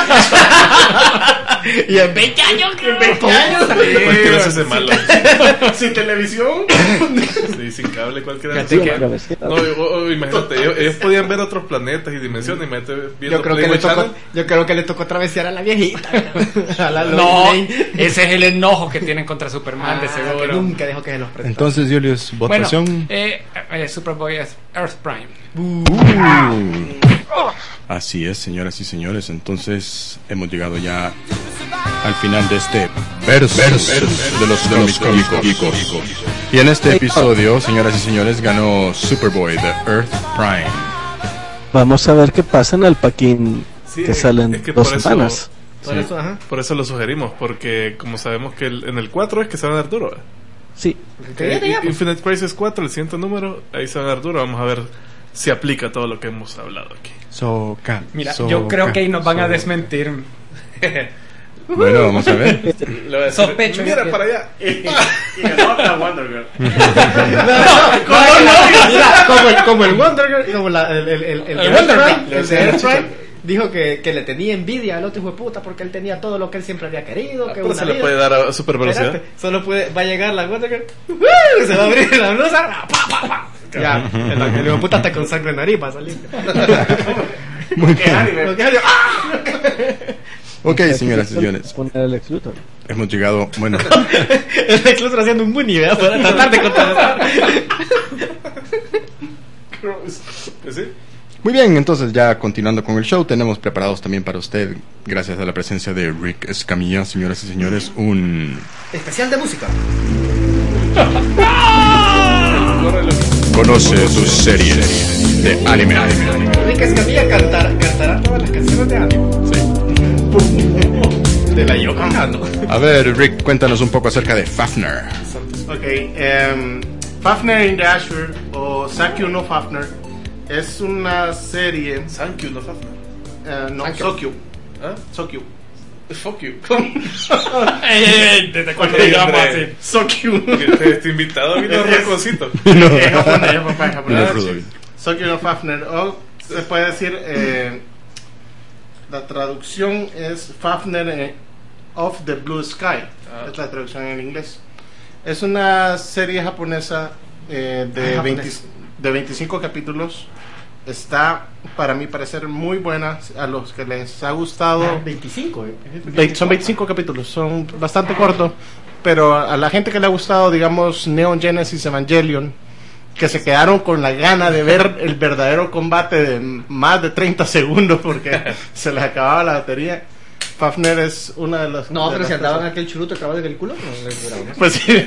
Y en veinte años, en veinte años. Cualquiera se hace malo. Sin televisión. Sí, sin cable, cualquiera. Fíjate que- No, o- o imagínate, ellos, ellos podían ver otros planetas y dimensiones. Imagínate viendo Yo creo, que Playboy le tocó, Channel. yo creo que le tocó travesear a la viejita. A la Lois No, Lane. ese es el enojo que tienen contra Superman, de Ah, que seguro. nunca dejó que se los prestara. Entonces, Julius, Bueno, votación. eh, eh, Superboy es Earth Prime. Uh. Así es, señoras y señores. Entonces, hemos llegado ya al final de este verso de los de los cómicos geekos. Y en este episodio, señoras y señores, ganó Superboy de Earth Prime. Vamos a ver qué pasa en el paquín Sí, que es- salen es que dos por eso- semanas. Por Sí. eso, ajá. Por eso lo sugerimos, porque como sabemos que el- en el cuatro es que se van a dar duro. Sí. Que ya te llamo. Infinite Crisis cuatro, el siguiente número, ahí se van a dar duro. Vamos a ver si aplica todo lo que hemos hablado aquí. Soca. Mira, soca, yo creo que ahí nos van a soca. desmentir. Bueno, vamos a ver. Le voy a decir, Sospecho, Mira que- para allá. Y ganó la Wonder Girl. Mira, como el, como el Wonder Girl, como la, el, el, el, el, El Wonder Prime, Girl. el de Earth Prime, dijo que, que le tenía envidia al otro hijo de puta porque él tenía todo lo que él siempre había querido. Que Pero una se le vida. puede dar a super velocidad. Espérate, solo puede, va a llegar la Wonder Girl, ¡uh! Se va a abrir la blusa, pa, pa, pa. Ya, el, el hijo de puta está con sangre en nariz para salir. Muy Qué bien. anime. Porque, ¡ah! Ok, señoras y señores, Poner el Lex Luthor. hemos llegado, bueno, El Lex Luthor haciendo un bunny, ¿verdad? Para tratar de contrarrestar. Pues sí. muy bien, entonces ya continuando con el show, tenemos preparados también para usted, gracias a la presencia de Rick Escamilla, señoras y señores, un Especial de música. conoce sus series de anime. Rick Escamilla cantar, cantará todas las canciones de anime. De la Yoko Kanno. A ver, Rick, cuéntanos un poco acerca de Fafner. Ok, em, Fafner in the Azure o Sakyu no Fafner es una serie. Thank you, no Fafner. eh, no, Thank you. Sokyu. ¿Ah? Sokyu. Fuck you. ¿Desde cuándo Ok, digamos hombre. así? Sokyu. Este, este invitado vino Es- rocosito. Es japonés, es papá, es No, japonés. Rudo. Sokyu no Fafner. O se puede decir, eh, la traducción es Fafner eh, of the Blue Sky. Ah. Es la traducción en inglés. Es una serie japonesa eh, de, Ah, veinte japonés. de veinticinco capítulos. Está, para mi parecer, muy buena. A los que les ha gustado. veinticinco, eh. Ve- Son veinticinco capítulos, son bastante cortos, pero a la gente que le ha gustado, digamos, Neon Genesis Evangelion, que se quedaron con la gana de ver el verdadero combate de más de treinta segundos porque se les acababa la batería, Fafner es una de las... No, de pero las si andaban cosas- aquel churuto acabado en el culo, no les duraba. Pues sí,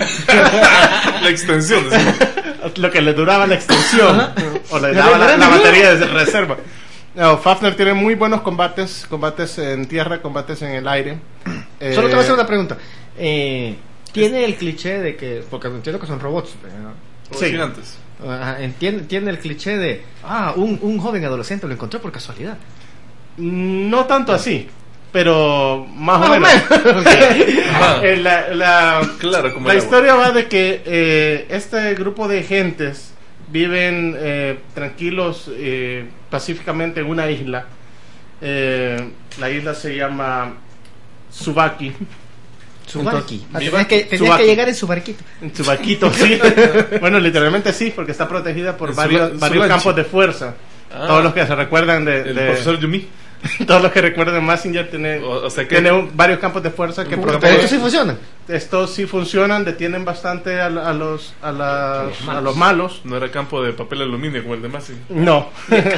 La extensión. decimos. lo que le duraba la extensión o le Ya daba la, ves, la ¿verdad? batería de reserva. No, Fafner tiene muy buenos combates, combates en tierra, combates en el aire. Solo te voy a hacer Eh, una pregunta. Eh, ¿Tiene el cliché de que, porque entiendo que son robots, ¿verdad? Como Sí. gigantes. Ajá, entiende, tiene el cliché de, ah, un, un joven adolescente lo encontró por casualidad. No tanto así, pero más, Más o o menos. Ajá. Eh, la la, Claro, como la el historia va de que eh, este grupo de gentes viven eh, tranquilos eh, pacíficamente en una isla. Eh, la isla se llama Tsubaki. Tsubaki. Ah, Viva- tenías que, tenías Tsubaki. que llegar en su barquito. En Tsubaquito, sí. Bueno, literalmente sí, porque está protegida por En varios, Sula- varios Sulanchi. campos de fuerza. Ah. Todos los que se recuerdan de, El de- profesor Yumi. todos los que recuerdan Mazinger tiene, O- o sea que- tiene un- varios campos de fuerza que Pero protegen. estos sí funcionan. Estos sí funcionan, detienen bastante a, la- a los a, las- a los malos. No era campo de papel aluminio como el de Massey. No.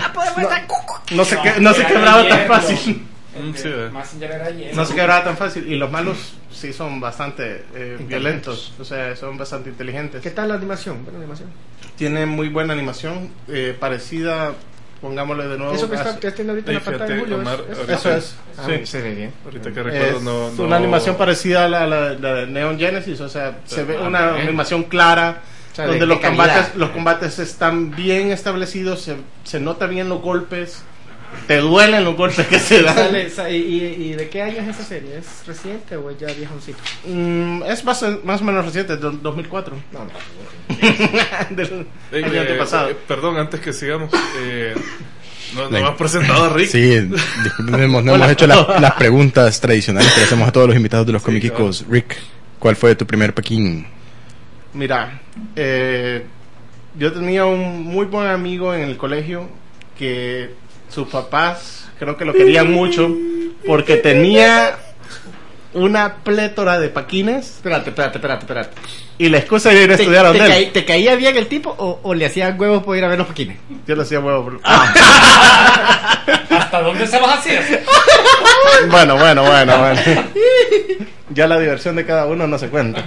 no se, que- no se era quebraba tan hielo. fácil. Mm, sí, eh. Messenger era hielo. No se quebraba tan fácil. Y los malos sí son bastante eh, violentos. O sea, son bastante inteligentes. ¿Qué tal la animación? Buena animación. Tienen muy buena animación, eh, parecida, pongámosle de nuevo. Eso que a- está que tiene ahorita en la Ey, pantalla, fíjate, Julio. Omar, es- ahorita- Eso es. Ah, Sí. se ve bien. Ahorita que recuerdo, Es no, no. una animación parecida a la, la- la de Neon Genesis, o sea, se ve Ah, una bien. animación clara, O sea, de- donde de los calidad. combates, los combates están bien establecidos, se, se nota bien los golpes, te duelen los golpes que se dan. Sale- sa- y, y- y de qué año es esa serie? ¿Es reciente o es ya viejoncito? Mm, es más, más o menos reciente, do- dos mil cuatro. No, no. Del Ey, año eh, antepasado. eh, perdón, antes que sigamos. Eh, No, no me has presentado a Rick. Sí, disculpemos, no hemos hecho las, las preguntas tradicionales que le hacemos a todos los invitados de los Sí, Comiquicos. Rick, ¿cuál fue tu primer Paquín? Mira, eh, yo tenía un muy buen amigo en el colegio que sus papás creo que lo querían mucho porque tenía una plétora de paquines. Espérate, espérate, espérate, espérate. Y la excusa de ir a ¿Te, estudiar a te, donde caí- él. ¿Te caía bien el tipo o, o le hacían huevos por ir a ver los paquines? Yo le hacía huevo. por- ¿Hasta dónde se los hacía? Bueno, bueno, bueno, bueno. Ya la diversión de cada uno no se cuenta.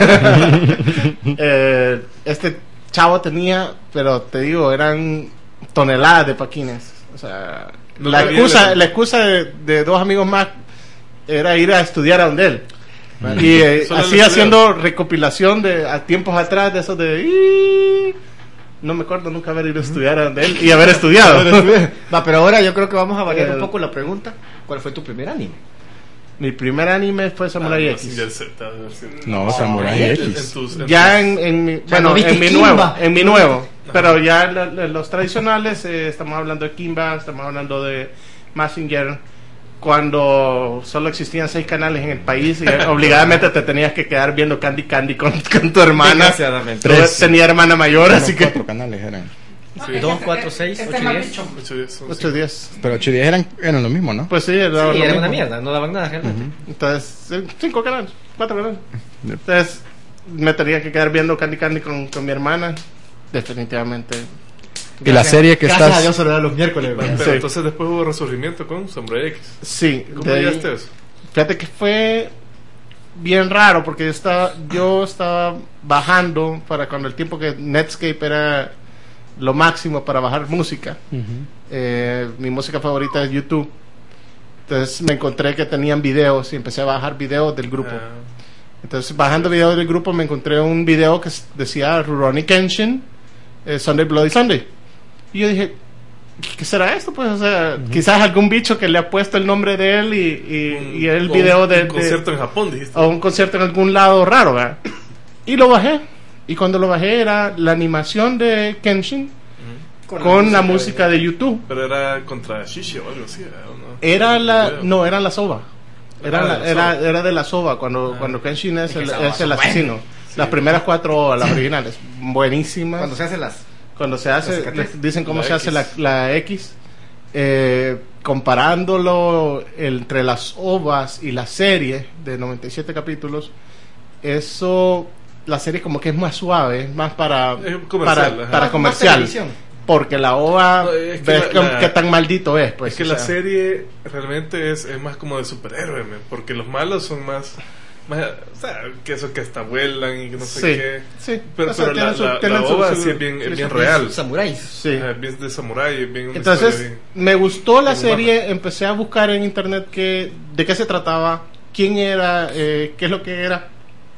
Eh, este chavo tenía, pero te digo, eran toneladas de paquines. O sea, No la cabía excusa, la- la excusa de, de dos amigos más era ir a estudiar a donde él. Y eh, Solo así le haciendo recopilación de a tiempos atrás de esos de "Ii". No me acuerdo nunca haber ido a estudiar a donde él y haber estudiado. Va, pero ahora yo creo que vamos a variar Eh, un poco la pregunta. ¿Cuál fue tu primer anime? Mi primer anime fue Samurai Ah, X. Mazinger Z, debe ser. No, Samurai En X. tus- en Ya tus- en, en mi, sea, bueno, ¿no viste en mi Kimba? nuevo, en mi nuevo, pero ya la- la- los tradicionales, eh, estamos hablando de Kimba, estamos hablando de Mazinger, cuando solo existían seis canales en el país y obligadamente te tenías que quedar viendo Candy Candy con, con tu hermana. Desgraciadamente. Yo Tres. tenía hermana mayor, Bueno, así que cuatro canales eran. Sí. dos, cuatro, seis, Este ocho, es más diez. bicho. Ocho días, son ocho días. Pero ocho y diez eran, eran lo mismo, ¿no? Pues sí, era, Sí, lo era mismo. una mierda, no daban nada realmente. Entonces, eh, cinco canales, cuatro canales. Entonces, me tenía que quedar viendo Candy Candy con, con mi hermana. Definitivamente. Y la serie que Gracias estás... a Dios solo era los miércoles. Pero Sí. entonces después hubo resurgimiento con Samurai X. Sí, ¿Cómo de ahí- llegaste a eso? Fíjate que fue bien raro porque yo estaba, yo estaba bajando para cuando el tiempo que Netscape era lo máximo para bajar música. Eh, mi música favorita es YouTube. Entonces me encontré que tenían videos y empecé a bajar videos del grupo. Ah, Entonces bajando videos del grupo me encontré un video que s- decía Rurouni Kenshin, eh, Sunday Bloody Sunday. Y yo dije, ¿qué será esto? Pues, o sea, quizás algún bicho que le ha puesto el nombre de él y, y, un- y el o video un, de, un de- concierto en Japón, dijiste. o un concierto en algún lado raro, ¿verdad? Y lo bajé. Y cuando lo bajé era la animación de Kenshin con, la música de YouTube. Pero era contra Shishi o algo así, ¿o no? Era la, Video. no, era la soba. Era, Ah, la- de la era, soba. era de la soba cuando, Ah. cuando Kenshin es, Es que el, esa soba es el son asesino. Las primeras cuatro, las originales, buenísimas. Cuando se hacen las... Cuando se hace, La cicatriz. les dicen cómo La se X. hace la, la X, eh, comparándolo entre las ovas y la serie de noventa y siete capítulos, eso, la serie como que es más suave, es más para, Es comercial, para, ajá. para Más- comercial, más televisión. porque la ova, No, es que ves la- que- la- qué tan maldito es, pues. Es que o la sea. serie realmente es, es más como de superhéroe, men, porque los malos son más, más, o sea, que eso que hasta vuelan y que no sé Sí, qué. sí. Pero, O sea, pero la, tienen su- la, tienen la su- ova su- sí es bien, es sí, bien su- real. Samuráis. Sí. Ajá, es bien de samurái, es bien una Entonces historia me gustó la bien serie, empecé a buscar en internet qué, de qué se trataba, quién era, eh, qué es lo que era,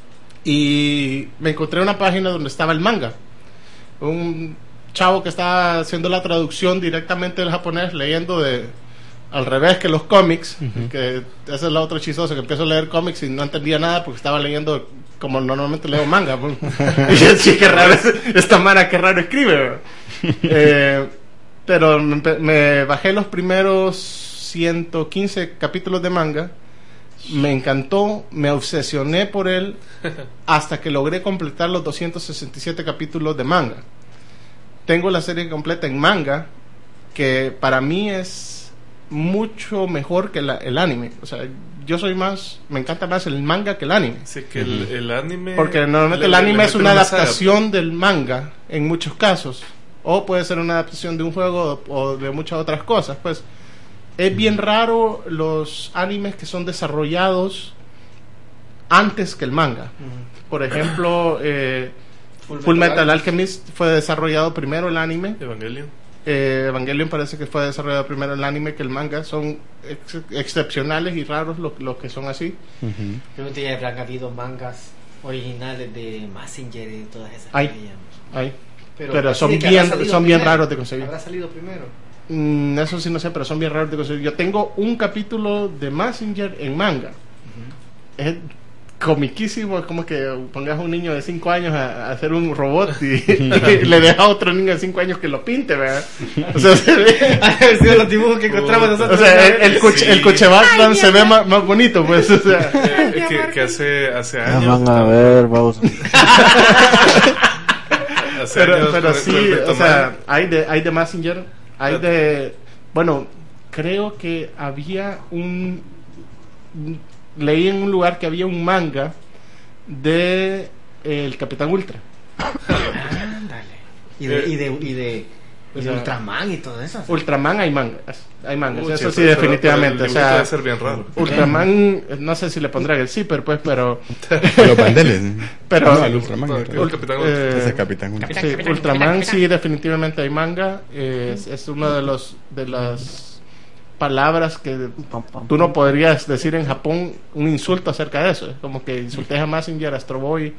y me encontré una página donde estaba el manga. Un chavo que estaba haciendo la traducción directamente del japonés, leyendo de al revés que los cómics, que esa es la otra chistosa, que empiezo a leer cómics y no entendía nada porque estaba leyendo como normalmente leo manga. Pues. Y yo decía, qué raro es- esta mara, qué raro escribe. ¿verdad? Eh, pero me, empe- me bajé los primeros ciento quince capítulos de manga, me encantó, me obsesioné por él hasta que logré completar los doscientos sesenta y siete capítulos de manga. Tengo la serie completa en manga, que para mí es mucho mejor que la- el anime. O sea, yo soy más, me encanta más el manga que el anime. Así que el, el anime. Porque normalmente le- el le- anime le es meten una una saga. adaptación del manga en muchos casos. O puede ser una adaptación de un juego o de muchas otras cosas. Pues es bien raro los animes que son desarrollados antes que el manga. Por ejemplo, eh, Full Metal Alchemist fue desarrollado primero el anime. Evangelion. Eh, Evangelion parece que fue desarrollado primero el anime que el manga. Son ex- excepcionales y raros los, los que son así. Creo que ya habrán habido mangas originales de Mazinger y todas esas. Hay. que llaman. Ay. Pero así son de que bien- habrá salido son bien primero. raros de conseguir. Habrá salido primero. Mm, eso sí no sé, pero son bien raros de conseguir. Yo tengo un capítulo de Mazinger en manga. Es comiquísimo. Es como que pongas a un niño de cinco años a, a hacer un robot y, y le dejas a otro niño de cinco años que lo pinte, ¿verdad? O sea, se ve... Han sido los dibujos que encontramos nosotros. O sea, el, el, coche, Sí. el coche Batman se ve más, más bonito, pues. O sea, Eh, que, que hace, hace Ya años. van a ver, vamos. hace pero, años pero con- sí, con el o sea, Betomán. hay de, hay de Mazinger, hay de... Bueno, creo que había un... Leí en un lugar que había un manga de eh, el Capitán Ultra. Ándale. Y de, y de, y de, y O de sea, Ultraman y todo eso. Ultraman hay mangas, hay mangas, Uy, eso sí, sí, pero- pero definitivamente. el O dibujo sea, debe ser bien raro. Ultraman, no sé si le pondrán el zipper, pues, pero... Los bandeles. Pero- No, el Ultraman. No, era- el Capitán Ultra. eh, Ese Capitán Ultra. Sí, Ultraman sí, definitivamente hay manga. Es, es una de los de las palabras que tú no podrías decir en Japón un insulto acerca de eso. Es como que insultes a Mazinger, a Astro Boy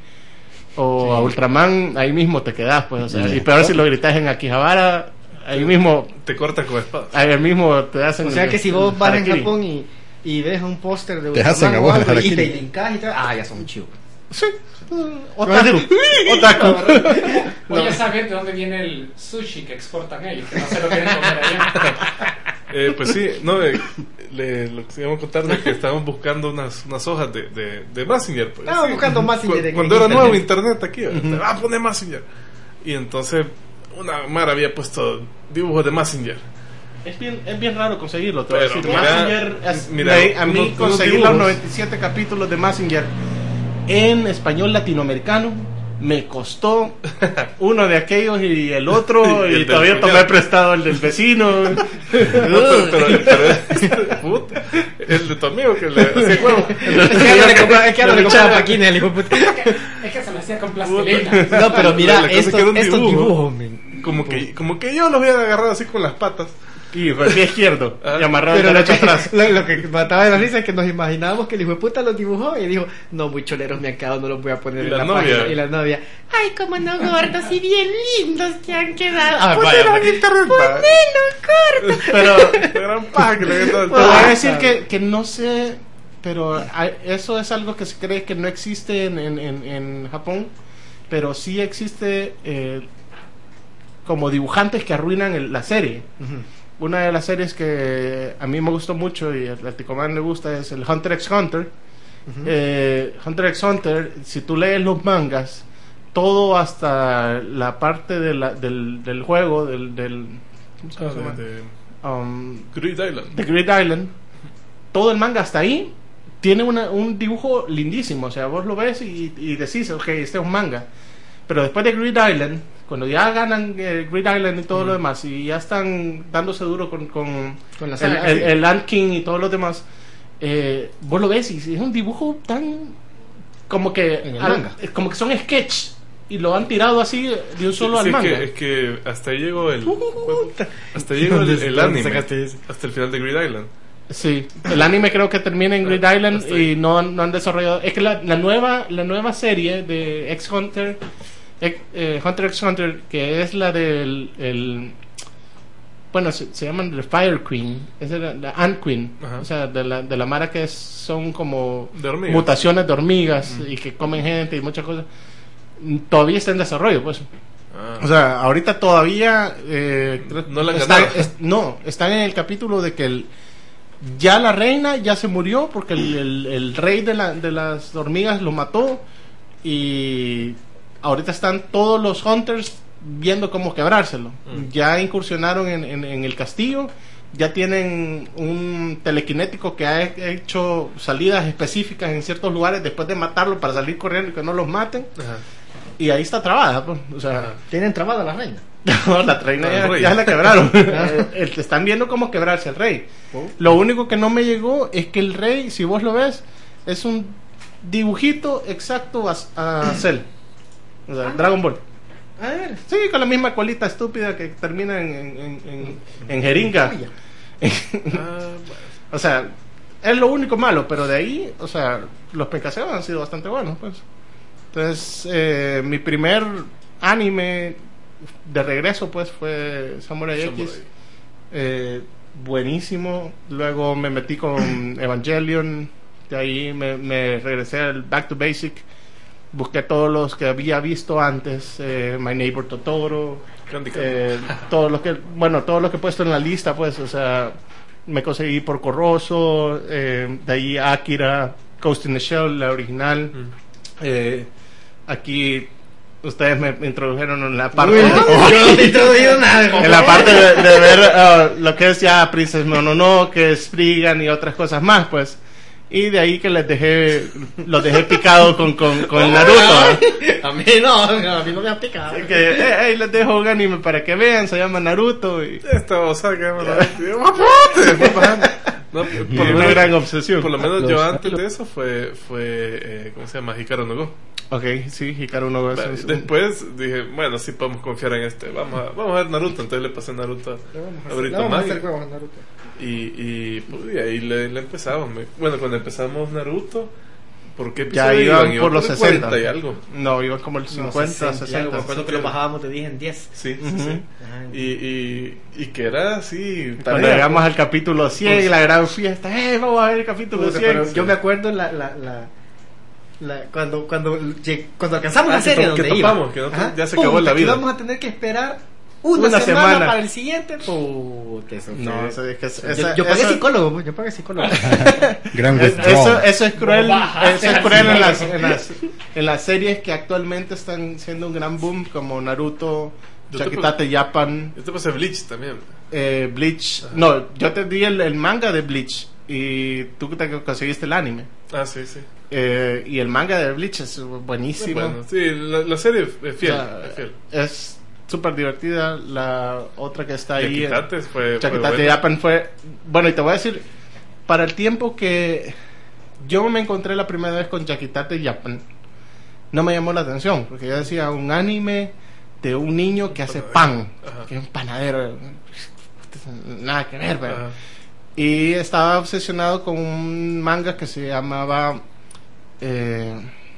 o a Ultraman, ahí mismo te quedas, pues. O sea, y peor si lo gritas en Akihabara, ahí mismo, Te corta con espadas. ahí mismo te hacen. O sea que si vos el vas en harakiri. Japón y, y ves un póster de Te hacen Ultraman a o vos el algo y harakiri. te linkás y todo, ah, ya son chivos. Sí. Otaku. Otaku. Voy a saber de dónde viene el sushi que exportan ellos, que no se lo quieren comer allá. Eh, pues sí, no, eh, le, lo que íbamos a contar es que estábamos buscando unas, unas hojas de, de, de Mazinger. Pues, Estábamos buscando Mazinger Cu- en- Cuando en era internet. nuevo internet aquí, ¿verdad? Te va a poner Mazinger. Y entonces, una Mara había puesto dibujos de Mazinger. Es bien, es bien raro conseguirlo, te voy a Pero decir. mira, Mazinger, es- mira, de- a mí unos- unos conseguir dibujos. los noventa y siete capítulos de Mazinger en español latinoamericano me costó uno de aquellos y el otro, Y y, el del todavía tomé cuñado. prestado el del vecino. No, pero, pero, pero- puta, el de tu amigo que le hacía huevo. Es que ya no le compraba, es que ya no le compraba paquines, el hijo de puta. Es que se lo hacía con plastilina. No, pero La mira, cosa es estos, que era un estos dibujo. dibujos, men. Como que, como que yo los hubiera agarrado así con las patas. Y el pie izquierdo, Ah. y amarrado el Pero lo derecho que, atrás. lo, lo que mataba de la risa es que nos imaginábamos que el hijo de puta los dibujó y dijo, no, muy choleros me han quedado, no los voy a poner Y en la la, novia. página. Y la novia, ay, como no gordos y bien lindos que han quedado. Ah, Ponelo vaya, en internet, ponelo corto. Pero La gran paja que le habían dado el te voy a trabajo. decir que, que no sé, pero hay- eso es algo que se cree que no existe en, en, en, en Japón, pero sí existe eh, como dibujantes que arruinan el- la serie. Una de las series que a mí me gustó mucho y al Ticomán le gusta es el Hunter x Hunter. Eh, Hunter x Hunter, si tú lees los mangas, todo hasta la parte de la- del, del juego, del, del ¿cómo se Ah, llama? de, de Um, Greed Island. The Great Island, todo el manga hasta ahí tiene una- un dibujo lindísimo. O sea, vos lo ves y, y decís, ok, este es un manga. Pero después de Great Island, cuando ya ganan eh, Great Island y todo lo demás, y ya están dándose duro con, con, Con la el, saga, el, sí. el Ant King y todos los demás, eh, vos lo ves y es un dibujo tan como que En el al- manga. como que son sketch y lo han tirado así de un solo Sí, al es manga. que, es que hasta ahí llegó el hasta ahí llegó el, ¿Dónde- el dónde anime sacaste eso? hasta el final de Greed Island. Sí, el anime creo que termina en Great Island hasta ahí. y no, han- no han desarrollado. Es que la, la nueva la nueva serie de X Hunter, X- eh, Hunter x Hunter, que es la del el, bueno, se, se llaman The Fire Queen, es la, la Ant Queen, Ajá. o sea, de la, de la mara que es- son como De hormigas. mutaciones de hormigas y que comen gente y muchas cosas. Todavía está en desarrollo, pues. Ah. O sea, ahorita todavía eh, No la han están- ganado. es- no, están en el capítulo de que el, ya la reina ya se murió porque el, el- el rey de, la, de las hormigas lo mató y ahorita están todos los hunters viendo cómo quebrárselo. Mm. Ya incursionaron en, en- en el castillo, ya tienen un telequinético que ha he- hecho salidas específicas en ciertos lugares después de matarlo para salir corriendo y que no los maten. Ajá. Y ahí está trabada, pues. O sea, Ajá. Tienen trabada la reina. no, la reina Ah, el ya, rey. ya la quebraron. Eh, eh, están viendo cómo quebrarse el rey. Lo único que no me llegó es que el rey, si vos lo ves, es un dibujito exacto a, a Cell. O sea, Dragon Ball. A ver. Sí, con la misma colita estúpida que termina en, en, en, en- en jeringa. Ah, bueno. O sea, es lo único malo, pero de ahí, o sea, los pencaseos han sido bastante buenos, pues. Entonces, eh, mi primer anime de regreso, pues, fue Samurai Samurai. X. Eh, buenísimo. Luego me metí con Evangelion, De ahí me, me regresé al Back to Basic. Busqué todos los que había visto antes, eh, My Neighbor Totoro, eh, todos los que, bueno, todos los que he puesto en la lista, pues, o sea, me conseguí Porco Rosso, eh, de ahí Akira, Ghost in the Shell, la original. Mm. Eh, aquí ustedes me introdujeron en la parte, Uy, no, yo no te he introducido nada, en la parte de, de ver uh, lo que es ya Princess Mononoke, Spriggan y otras cosas más, pues. Y de ahí que les dejé, los dejé picado con, con, con Naruto. ¿eh? A mí no, a mí no me han picado. Así que, eh, ahí les dejo un anime para que vean, se llama Naruto. Y... Esta Osaka, no, por lo menos, una gran obsesión. Por lo menos yo antes de eso fue, fue eh, ¿cómo se llama? Hikaru no Go. Ok, sí, Hikaru no Go. Bueno, es después dije, bueno, sí podemos confiar en este. Vamos a, vamos a ver Naruto. Entonces le pasé Naruto a Brito Magi. Y, y, pues, y ahí le, le empezamos. Me, bueno, cuando empezamos Naruto, ¿por qué ya iban, iban por los por sesenta y algo? No, iban como el cincuenta, sesenta. Me acuerdo que lo bajábamos de diez en diez. Sí, sí, uh-huh. sí. Y, y, y que era así. Cuando llegamos al capítulo cien, pues, la gran fiesta, ¡eh! Vamos a ver el capítulo cien. Pero yo me acuerdo la. la, la La, cuando cuando cuando alcanzamos ah, la serie que, donde que topamos, iba, que no, ya se acabó Puta, la vida. Vamos a tener que esperar una, una semana, semana para el siguiente. Puta, eso no, eso es que es, yo, esa, yo pagué eso, psicólogo, yo pagué psicólogo. Gran es, eso, eso es cruel, no eso es cruel en las, en las en las series que actualmente están siendo un gran boom como Naruto, Yakitate Japan. Yo te pasé Bleach también. Eh, Bleach, ajá. No, yo te di el, el manga de Bleach y tú te conseguiste el anime. Ah, sí, sí. Eh, y el manga de Bleach es buenísimo. Bueno, sí, la, la serie es fiel. O sea, es fiel. Es súper divertida. La otra que está ahí, Yakitate fue, Yakitate fue Japan fue. Bueno, y te voy a decir, para el tiempo que yo me encontré la primera vez con Yakitate Japan, no me llamó la atención, porque yo decía un anime de un niño que hace pan, ajá, que es un panadero, nada que ver, pero. Y estaba obsesionado con un manga que se llamaba eh,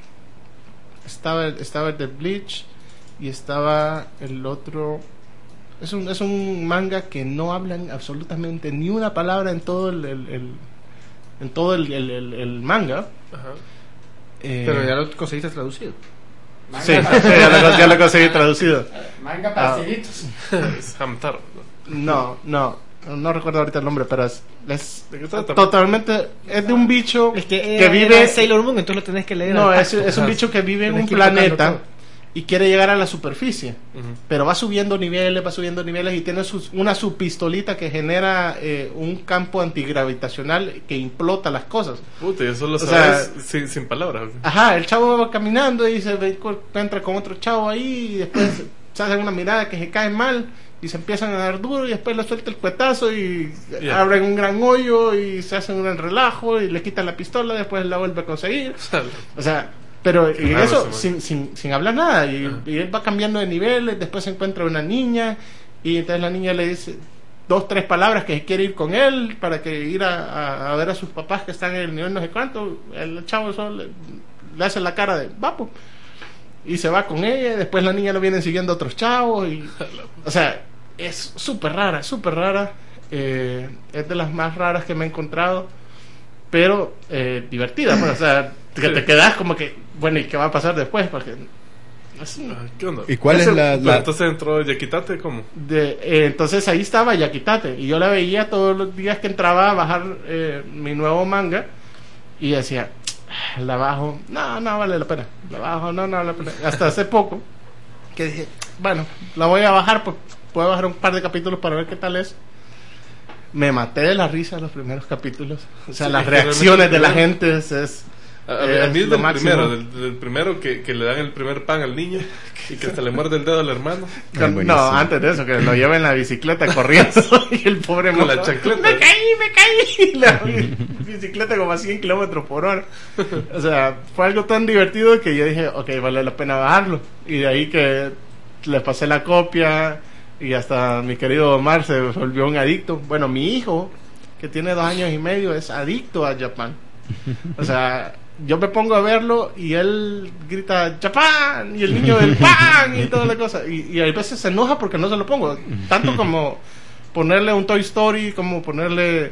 estaba estaba el de Bleach y estaba el otro. Es un es un manga que no hablan absolutamente ni una palabra en todo el, el, el en todo el, el, el, el manga. Ajá. Eh, pero ya lo conseguiste traducido. Sí, ya, lo, ya lo conseguí traducido. Manga para cieguitos. Es Hamtaro. No, no. No recuerdo ahorita el nombre, pero es, es totalmente es de un bicho es que, que era, vive era Sailor Moon, entonces lo tenés que leer. No, es, es un bicho que vive en un planeta y quiere llegar a la superficie, uh-huh, pero va subiendo niveles, va subiendo niveles y tiene sus, una subpistolita que genera eh, un campo antigravitacional que implota las cosas. Puta, y eso lo sabes sea, sin, sin palabras. Ajá, el chavo va caminando y se encuentra con otro chavo ahí y después se hacen una mirada que se cae mal y se empiezan a dar duro y después le suelta el cuetazo y yeah, abren un gran hoyo y se hacen un relajo y le quitan la pistola, después la vuelve a conseguir. O sea, pero y eso sin, sin, sin hablar nada y, uh-huh, y él va cambiando de niveles, después se encuentra una niña y entonces la niña le dice dos, tres palabras que quiere ir con él para que ir a, a, a ver a sus papás que están en el nivel no sé cuánto. El chavo solo le, le hace la cara de vapo y se va con ella, después la niña lo vienen siguiendo otros chavos y, o sea, es súper rara, súper rara, eh, es de las más raras que me he encontrado, pero eh, divertida, pues, o sea, que te quedas como que, bueno, ¿y qué va a pasar después? Porque así, ¿qué onda? ¿Y cuál es, es la, la... Entonces entró Yakitate, ¿cómo? De, eh, entonces ahí estaba Yakitate y yo la veía todos los días que entraba a bajar eh, mi nuevo manga y decía, la bajo, no, no vale la pena, la bajo, no, no vale la pena. Hasta hace poco que dije, bueno, la voy a bajar, pues puedo bajar un par de capítulos para ver qué tal es. Me maté de la risa en los primeros capítulos, o sea, sí, las reacciones de la gente es, es a, a, a mí es del primero, del, del primero que, que le dan el primer pan al niño y que hasta le muerde el dedo al hermano. Con, no, antes de eso, que lo lleva en la bicicleta corriendo y el pobre con la chancleta. Me caí, me caí. La bicicleta como a cien kilómetros por hora. O sea, fue algo tan divertido que yo dije, ok, vale la pena bajarlo. Y de ahí que le pasé la copia y hasta mi querido Omar se volvió un adicto. Bueno, mi hijo, que tiene dos años y medio, es adicto a Japan. O sea, yo me pongo a verlo y él grita Japan y el niño del pan y toda la cosa y, y a veces se enoja porque no se lo pongo, tanto como ponerle un Toy Story, como ponerle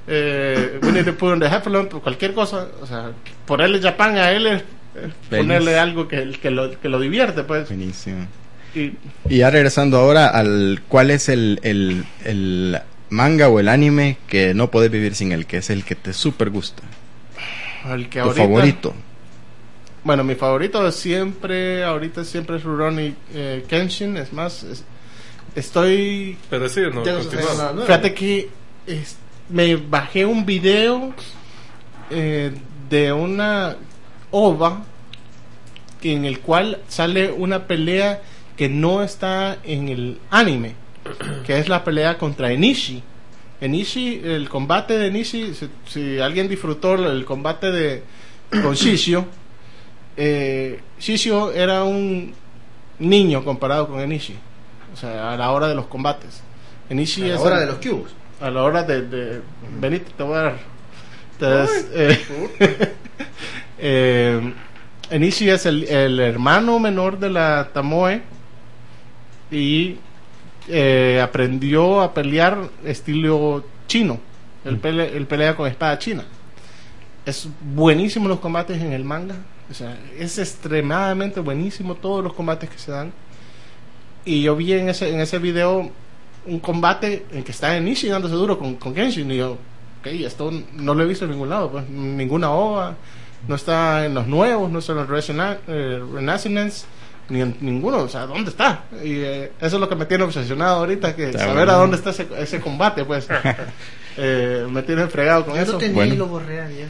eh, Winnie the Pooh and the Heffalump, cualquier cosa, o sea, ponerle Japan a él es eh, ponerle algo que, que, lo, que lo divierte, pues. Buenísimo. Y, Y ya regresando ahora al cuál es el, el, el manga o el anime que no puedes vivir sin él, que es el que te super gusta, el que tu ahorita, favorito. bueno, mi favorito siempre, ahorita siempre es Rurouni eh, Kenshin, es más, es, estoy, Pero sí, no, Ya no continúa. sé nada nuevo. fíjate que es- me bajé un video eh, de una ova en el cual sale una pelea que no está en el anime, que es la pelea contra Enishi. Enishi, el combate de Enishi, si, si alguien disfrutó el combate de con Shishio, eh, Shishio era un niño comparado con Enishi, o sea, a la hora de los combates. Enishi A la es hora el- de los cubos. a la hora de, de venite, te voy a dar. Entonces, eh, eh, Enishi es el, el hermano menor de la Tomoe y eh, aprendió a pelear estilo chino. Él pelea, él pelea con espada china. Es buenísimo los combates en el manga. O sea, es extremadamente buenísimo todos los combates que se dan. Y yo vi en ese, en ese video un combate en que está Enishi dándose duro con, con Genshin. Y yo, ok, esto no lo he visto en ningún lado, pues, ninguna ova. No está en los nuevos, no está en los Resona- eh, Renaissance, ni en ninguno. O sea, ¿dónde está? Y eh, eso es lo que me tiene obsesionado ahorita, que Está saber bueno. a dónde está ese, ese combate, pues. eh, me tiene fregado con Yo eso. lo tenía Bueno. y lo borré ayer.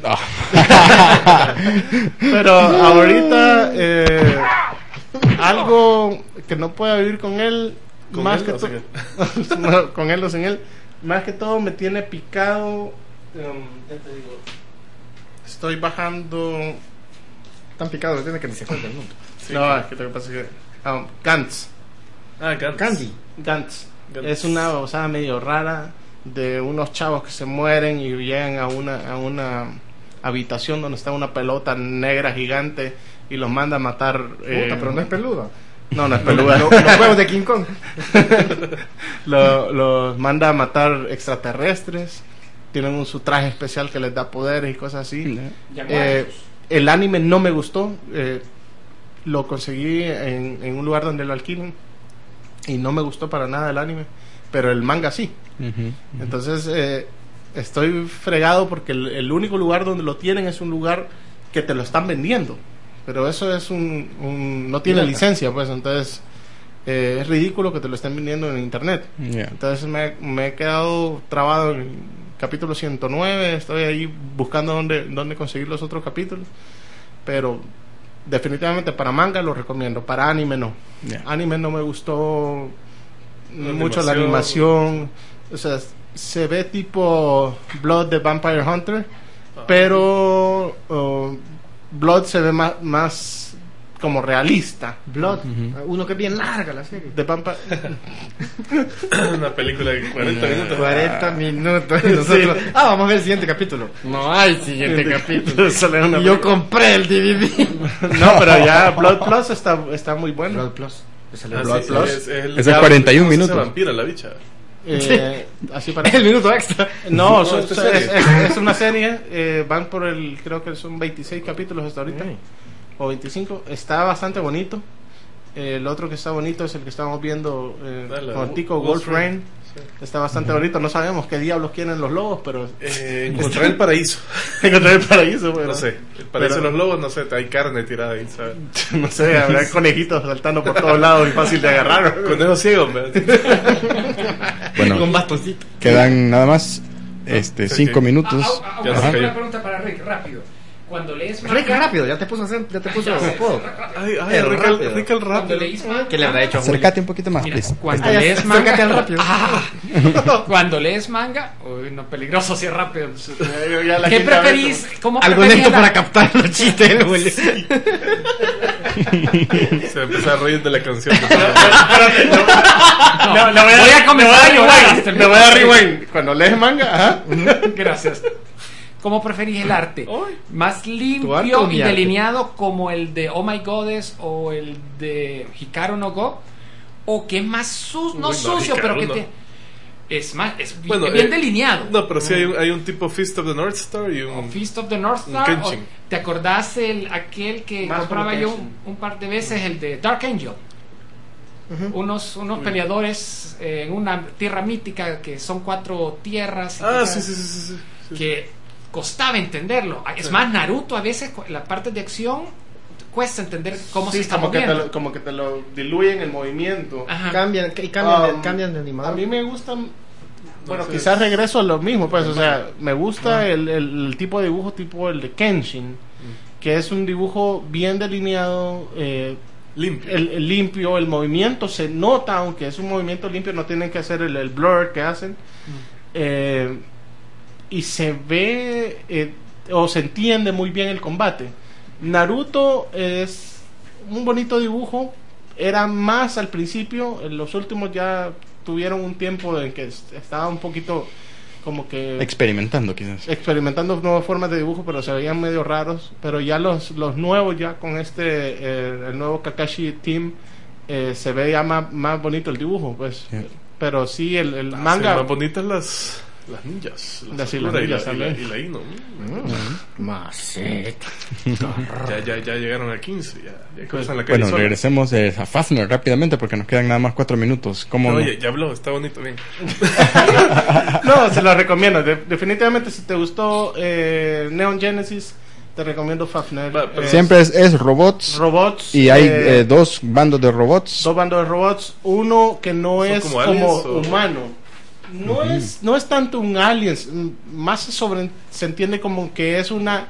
Pero ahorita, eh, algo que no pueda vivir con él, ¿Con más él que o todo, sin no, con él o sin él, más que todo me tiene picado. um, ya te digo, estoy bajando. Tan picado que tiene que ni se cuenta el mundo. Sí, no, claro. es que lo que pasa es que. Um, Gantz. Ah, Gantz. Candy. Gantz. Gantz. Es una babosada medio rara de unos chavos que se mueren y llegan a una, a una habitación donde está una pelota negra gigante y los manda a matar. eh, Puta, pero no es peluda. No, no es peluda. Los juegos de King Kong. Lo- los manda a matar extraterrestres. Tienen un, su traje especial que les da poderes y cosas así. Ya Eh, muertos. el anime no me gustó. eh, lo conseguí en, en un lugar donde lo alquilan y no me gustó para nada el anime, pero el manga sí. Ujú. Entonces eh, estoy fregado porque el, el único lugar donde lo tienen es un lugar que te lo están vendiendo, pero eso es un, un- no tiene Pirata. licencia, pues entonces eh, es ridículo que te lo estén vendiendo en internet. Ya. Entonces me, me he quedado trabado en el capítulo ciento nueve, estoy ahí buscando dónde, dónde conseguir los otros capítulos, pero definitivamente para manga lo recomiendo, para anime no. Ya. Anime no me gustó La mucho la animación. animación, o sea, se ve tipo Blood de Vampire Hunter, pero uh, Blood se ve más, más como realista. Blood. Uno que es bien larga la serie. De Vampire Una película de cuarenta minutos. cuarenta minutos. Y nosotros, ah, vamos a ver el siguiente capítulo. No hay siguiente capítulo. Sale una Y yo película. compré el D V D. No, pero ya Blood Plus está, está muy bueno. Blood Plus. Ese Ah, Blood sí, Plus. Es, es el, Es de cuarenta y un ¿cómo se llama? minutos. Vampira, la bicha. Eh, así parece. El minuto extra. No, No, son- esta es, serie. es- es una serie. eh, van por el, creo que son veintiséis capítulos hasta ahorita. Mm. O veinticinco. Está bastante bonito. Eh, el otro que está bonito es el que estamos viendo eh, Dale, con el tico Wolf Wolf Rain. Rain. Está bastante bonito. No sabemos qué diablos quieren los lobos, pero Eh, encontrar el paraíso. encontrar el paraíso. Pero, No sé. El paraíso Pero- de los lobos, no sé. Hay carne tirada ahí, ¿sabes? no sé, habrá conejitos saltando por todos lados y fácil de agarrar. Conejo ciego, ¿verdad? Bueno, Con bastoncito. quedan nada más este Sí, cinco sí. minutos. Ah, ah, ah, Ya una nos cayó. una pregunta para Rick, rápido. Cuando lees Rick, manga- rápido, ya te puso acento, ya te puso Ya sé, apodo. Ay, ay, Pero rica el, rápido. rica el Cuando rápido. lees manga, ¿Qué le habrá hecho a Julio? Acércate un poquito más, Mira, please. cuando Ah, ya, lees acércate manga, al rápido. Ah, cuando lees manga, uy, no peligroso si es rápido. Ya la ¿Qué quinta vez, preferís? ¿Cómo Algo preferís lento la- para captar los chistes del Julio. Se empezó a reír de la canción. No, le voy Voy a comenzar a llorar hasta el Le voy a dar rewind. Cuando lees manga, ajá. Gracias. ¿Cómo preferís el arte? ¿Más Tu arte limpio o mi y arte? delineado como el de Oh My Goddess o el de Hikaru no Go? ¿O que es más sucio? No Uy, no, sucio, Hikaru pero que no. te... es más, es bi- Bueno, bien eh, delineado. No, pero sí hay un, hay un tipo Fist of the North Star y O un... Feast of the North un Star. Kenshin. o- ¿Te acordás el aquel que Más compraba como yo Kenshin. un, un par de veces, el de Dark Angel? Unos, unos peleadores eh, en una tierra mítica que son cuatro tierras. y Ah, que- sí, sí, sí, sí, sí, sí. que costaba entenderlo. Es más, Naruto a veces, cu- las partes de acción, cuesta entender cómo se Sí, está como que, te moviendo. lo, como que te lo diluyen el movimiento. Ajá. Cambian, y cambian, de, Um, cambian de A animador. mí me gustan. Bueno, sí. quizás regreso a lo mismo, pues, o sea, me gusta el, el, el tipo de dibujo tipo el de Kenshin, que es un dibujo bien delineado, eh, Limpio. el, el limpio, el movimiento se nota, aunque es un movimiento limpio, no tienen que hacer el, el blur que hacen, eh, y se ve eh, o se entiende muy bien el combate. Naruto es un bonito dibujo, era más al principio, en los últimos ya tuvieron un tiempo en que est- estaba un poquito como que Experimentando, quizás. experimentando nuevas formas de dibujo, pero se veían medio raros. Pero ya los, los nuevos, ya con este, eh, el nuevo Kakashi Team, eh, se ve ya más, más bonito el dibujo, pues. Sí. Pero sí, el, el Ah, manga... sí, más bonitas las, las ninjas. Las- sí, las Sakura y ninjas la- y la- también. Y la Ino. Maceta. Ya, ya, ya llegaron a quince. Ya, ya cruzan la calle Bueno, sola. regresemos eh, a Fafner rápidamente porque nos quedan nada más cuatro minutos. ¿Cómo No, no? oye, ya habló, está bonito, bien. No, se lo recomiendo. De- definitivamente, si te gustó eh, Neon Genesis, te recomiendo Fafner. Va, pero Eh, Siempre es, es robots robots. y hay eh, eh, dos bandos de robots. dos bandos de robots. Uno que no ¿Son es como como, aliens o- humano. No, es, no es tanto un alien, más sobre, se entiende como que es una,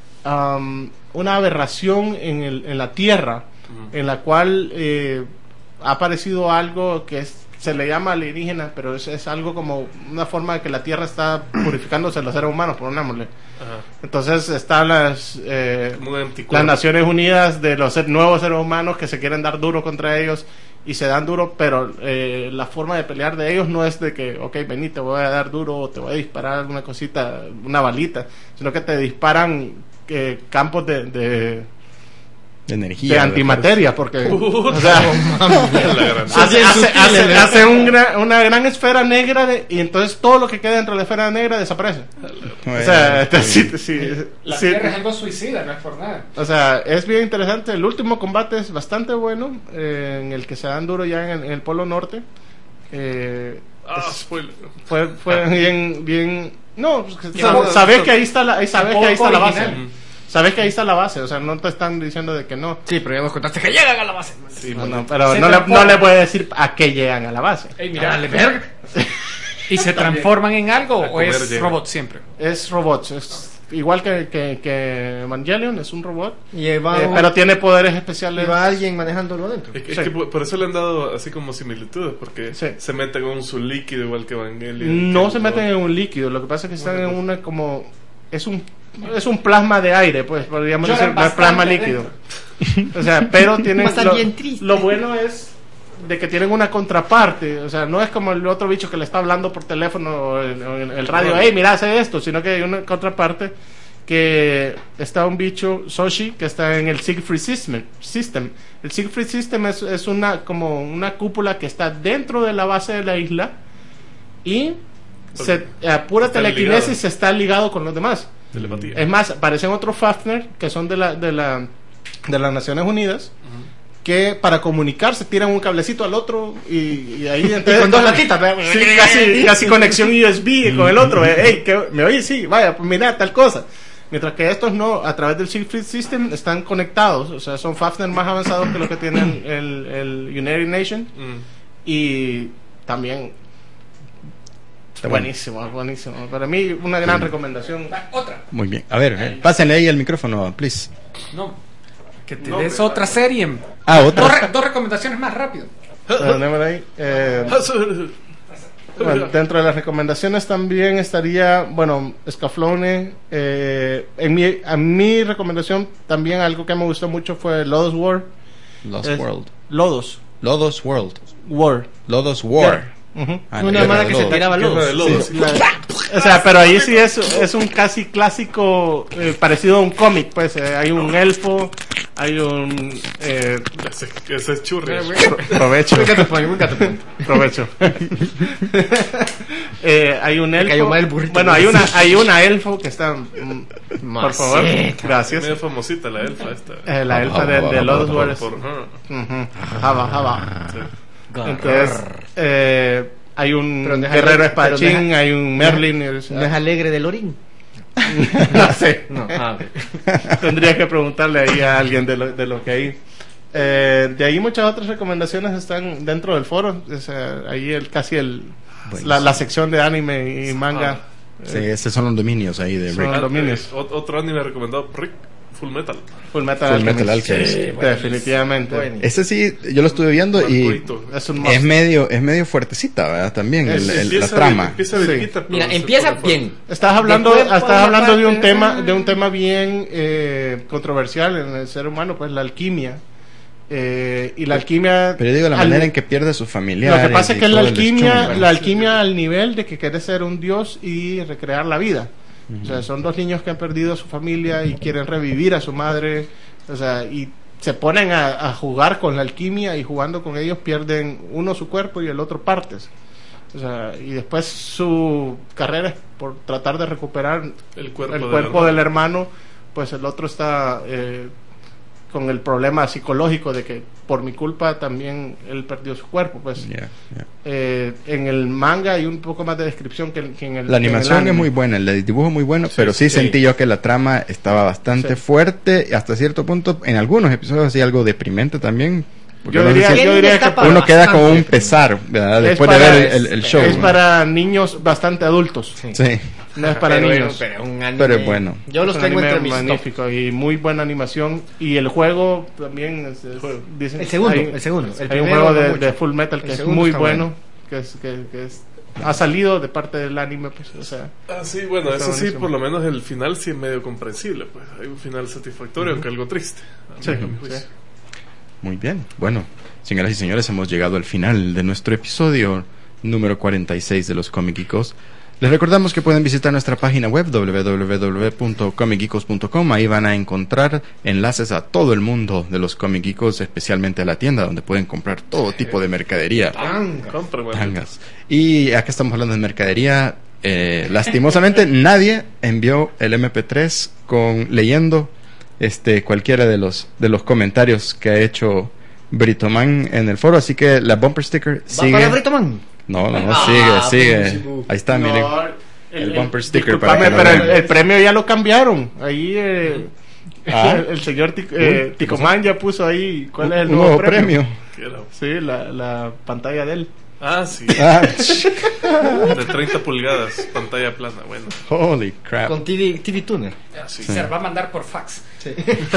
um, una aberración en, el, en la Tierra, en la cual eh, ha aparecido algo que es, se le llama alienígena, pero es, es algo como una forma de que la Tierra está purificándose de los seres humanos, pongámosle. Ajá. Entonces están las, eh, Como un anticuerpo. las Naciones Unidas de los ser- nuevos seres humanos que se quieren dar duro contra ellos y se dan duro, pero eh, la forma de pelear de ellos no es de que, ok, vení, te voy a dar duro o te voy a disparar alguna cosita, una balita, sino que te disparan eh, campos de, de, De energía. de antimateria, porque Puta, o sea, la gran- hace, hace, hace- hace un gran- una gran esfera negra de- y entonces todo lo que queda dentro de la esfera negra desaparece. O sea, este, sí, sí, La sí. Tierra es algo suicida, no es por nada. O sea, es bien interesante. El último combate es bastante bueno, eh, en el que se dan duro ya en, en el Polo Norte. Eh, Ah, es- spoiler. fue fue bien, bien. No, pues, que Ya, sab- no, sabes no. que ahí está la, ahí sabes que ahí está la base. Original. Sabes que ahí está la base. O sea, no te están diciendo de que no. Sí, pero ya nos contaste que llegan a la base. Sí, No, bueno. no, pero Se no le, transforma. no le puedes decir a qué llegan a la base. Ey, mira, Dale, verga. ¿y se transforman en algo A o comer es llega. robot siempre? Es robots. Es igual que, que, que Evangelion, es un robot. Y ahí va, eh, un- pero tiene poderes y especiales. va alguien manejándolo adentro. Es, que- es Sí. que por por eso le han dado así como similitudes, porque Sí. se meten con su líquido igual que Evangelion. No que se el meten robot. en un líquido, lo que pasa es que están Bueno, en pues. una como es un es un plasma de aire, pues podríamos Lloran decir, no es bastante plasma líquido. O sea, pero tienen Va a estar lo, bien triste. lo bueno es de que tienen una contraparte, o sea, no es como el otro bicho que le está hablando por teléfono o en, o en el radio, hey, mira, hace esto, sino que hay una contraparte que está un bicho, Soshi, que está en el Siegfried System. System. El Siegfried System es, es una como una cúpula que está dentro de la base de la isla y se, a pura Están telequinesis ligados. se está ligado con los demás. Telepatía. Es más, aparecen otros Fafner que son de la de la de las Naciones Unidas que para comunicarse tiran un cablecito al otro y, y ahí entonces, con dos latitas, ¿verdad? sí, casi, casi conexión U S B con el otro. eh, Hey, ¿qué- ¿me oyes? Sí, vaya, pues mira, tal cosa. Mientras que estos no, a través del Siegfried System están conectados, o sea, son Fafner más avanzados que los que tienen el, el United Nations Mm. y también Está bueno. buenísimo, buenísimo. Para mí una gran recomendación. Va, otra. Muy bien. A ver, eh, pásenle ahí el micrófono, please. No. Que te No, des pero- otra serie. Ah, Dos, otra. re- dos recomendaciones más rápido. Ponémosla ahí. Eh, bueno, dentro de las recomendaciones también estaría, bueno, Scaflowne. Eh, en mi, a mi recomendación también algo que me gustó mucho fue Lodos War. Lost Es- World. Lodos. Lodos World. War. Lodos War. Guerra. Uh-huh. Ah, Una la mala guerra que de se lodo. tiraba Guerra de lodos. lodo, Sí, sí. la- o sea, pero ahí sí es, es un casi clásico eh, parecido a un cómic, pues eh, hay un elfo, hay un eh, Ese, ese es churri. pro- provecho, We got the point, we got the point. provecho. Eh, hay un cayó elfo, mal el burrito. bueno, hay una hay una elfo que está, mm, por favor, Maceta. gracias. Medio famosita la elfa esta. Eh, la elfa de, de Lost Por, Wars. por, ajá. Ujú. Java, Java. Sí. Entonces, eh, hay un Pero deja- guerrero pero espadachín, deja- hay un Merlin. es- ¿No es alegre de Lorín? no sé. No. Ah, ok. Tendría que preguntarle ahí a alguien de lo, de lo que hay. Eh, de ahí muchas otras recomendaciones están dentro del foro. O sea, ahí el, casi el, la, la sección de anime y manga. Sí, esos son los dominios ahí de Son- Rick. Ah, dominios. eh, ot- otro anime recomendado, Rick Full Metal. Full Metal Full Metal Alchemist. Alchemist. Sí, definitivamente. Bueno. Ese sí, yo lo estuve viendo y Marcoito. Es un must. es medio, es medio fuertecita, ¿verdad? También Es- el- el- la Empieza trama. bien- Empieza Sí. viejita, pero Mira, se empieza pone fuerte. bien. Estás hablando, Después, estás por la hablando de un parte- tema, de un tema bien eh, controversial en el ser humano, pues la alquimia. Eh, y la alquimia. Pero yo digo la al- manera en que pierde a sus familiares. Lo que pasa es y que la todo el alquimia, deschongue. la alquimia al nivel de que quiere ser un dios y recrear la vida. O sea, son dos niños que han perdido a su familia y quieren revivir a su madre. O sea, y se ponen a, a jugar con la alquimia y jugando con ellos pierden uno su cuerpo y el otro partes. O sea, y después su carrera es por tratar de recuperar El cuerpo, el del cuerpo hermano. del hermano, pues el otro está eh, con el problema psicológico de que por mi culpa también él perdió su cuerpo. Pues Yeah, yeah. eh, en el manga hay un poco más de descripción que, que en el La que en el animación es anime. muy buena, el dibujo muy bueno, pero sí, sí. sentí yo que la trama estaba bastante Sí. fuerte y hasta cierto punto, en algunos episodios así algo deprimente también. porque Yo uno diría, dice- yo diría que Etapa uno queda bastante. con un pesar, ¿verdad? es Después para- de ver el, el- el show. es ¿no? para niños bastante adultos, Sí, no es para Pero niños. bueno, pero un anime- pero es bueno. Yo los Es un tengo anime entre mis top. magnífico y muy buena animación, y el juego también es- es- dicen- El segundo, hay- el segundo. El hay un primero juego no de, mucho. de Full Metal que El es segundo muy está bueno, que es que, que es ha salido de parte del anime, pues, o sea, Ah, sí, bueno, Está eso sí, buenísimo. por lo menos el final sí es medio comprensible, pues. Hay un final satisfactorio, aunque algo triste. a mi- Sí, a mi juicio. sí. muy bien. Bueno, señoras y señores, hemos llegado al final de nuestro episodio número cuarenta y seis de los Comic Geekos. Les recordamos que pueden visitar nuestra página web doble u doble u doble u punto comic geekos punto com. Ahí van a encontrar enlaces a todo el mundo de los Comic Geekos, especialmente a la tienda donde pueden comprar todo tipo de mercadería. Compra, bueno. Tangas. Y acá estamos hablando de mercadería. Eh, lastimosamente nadie envió el eme pe tres con leyendo este cualquiera de los de los comentarios que ha hecho Britoman en el foro, así que la bumper sticker ¿Va sigue. para Britoman? No, no, no, Ah, sigue, sigue. buenísimo. Ahí está, No, miren. el bumper sticker discúlpame, para que lo pero el, vean. el premio ya lo cambiaron. Ahí eh, Ah. el, el señor Tic- eh, Uy, Ticoman ya puso ahí cuál es el Un nuevo, nuevo premio. premio. ¿Qué era? Sí, la, la pantalla de él. Ah, sí. Ah, De treinta pulgadas, pantalla plana, bueno. holy crap. Con T V, T V Tuner. Sí. Se va a mandar por fax. Es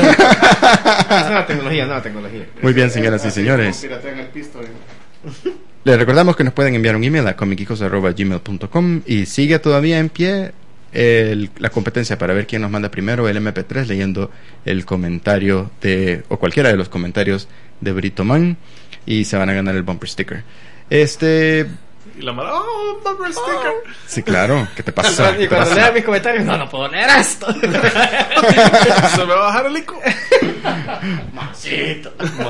nueva tecnología, nueva tecnología. Muy bien, señoras y señores. Piratean el pisto, eh. Les recordamos que nos pueden enviar un email a comic geekos arroba gmail punto com y sigue todavía en pie el- la competencia para ver quién nos manda primero el eme pe tres leyendo el comentario de o cualquiera de los comentarios de Britoman y se van a ganar el bumper sticker. Este, Y la mala, oh, bumper sticker. sí, claro, ¿qué te pasa? ¿Qué Y te cuando pasa? lea mis comentarios, no, no puedo leer esto. Se me va a bajar el ico. Masita.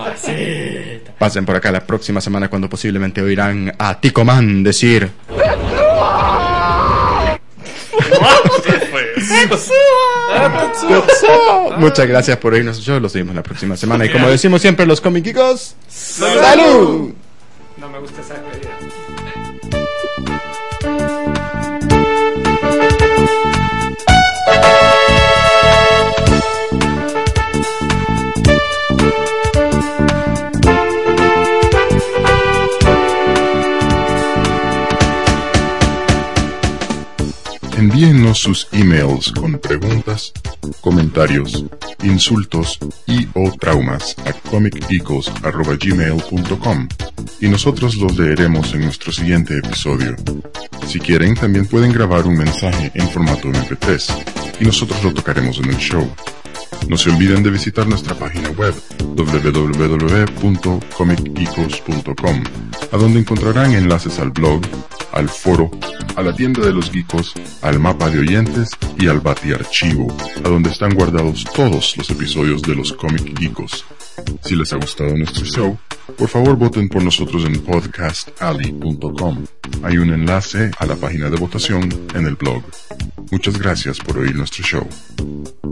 Pasen por acá la próxima semana cuando posiblemente oirán a Ticoman decir muchas gracias por oírnos. Yo los vemos la próxima semana y como decimos siempre los Comic Geekos, ¡salud! No me gusta esa despedida. Envíennos sus emails con preguntas, comentarios, insultos y o traumas a comic geekos arroba gmail punto com y nosotros los leeremos en nuestro siguiente episodio. Si quieren, también pueden grabar un mensaje en formato eme pe tres y nosotros lo tocaremos en el show. No se olviden de visitar nuestra página web doble w w w punto comic geekos punto com, a donde encontrarán enlaces al blog, al foro, a la tienda de los geekos, al mapa de oyentes y al batiarchivo, a donde están guardados todos los episodios de los Comic Geekos. Si les ha gustado nuestro show, por favor voten por nosotros en podcast alley punto com. Hay un enlace a la página de votación en el blog. Muchas gracias por oír nuestro show.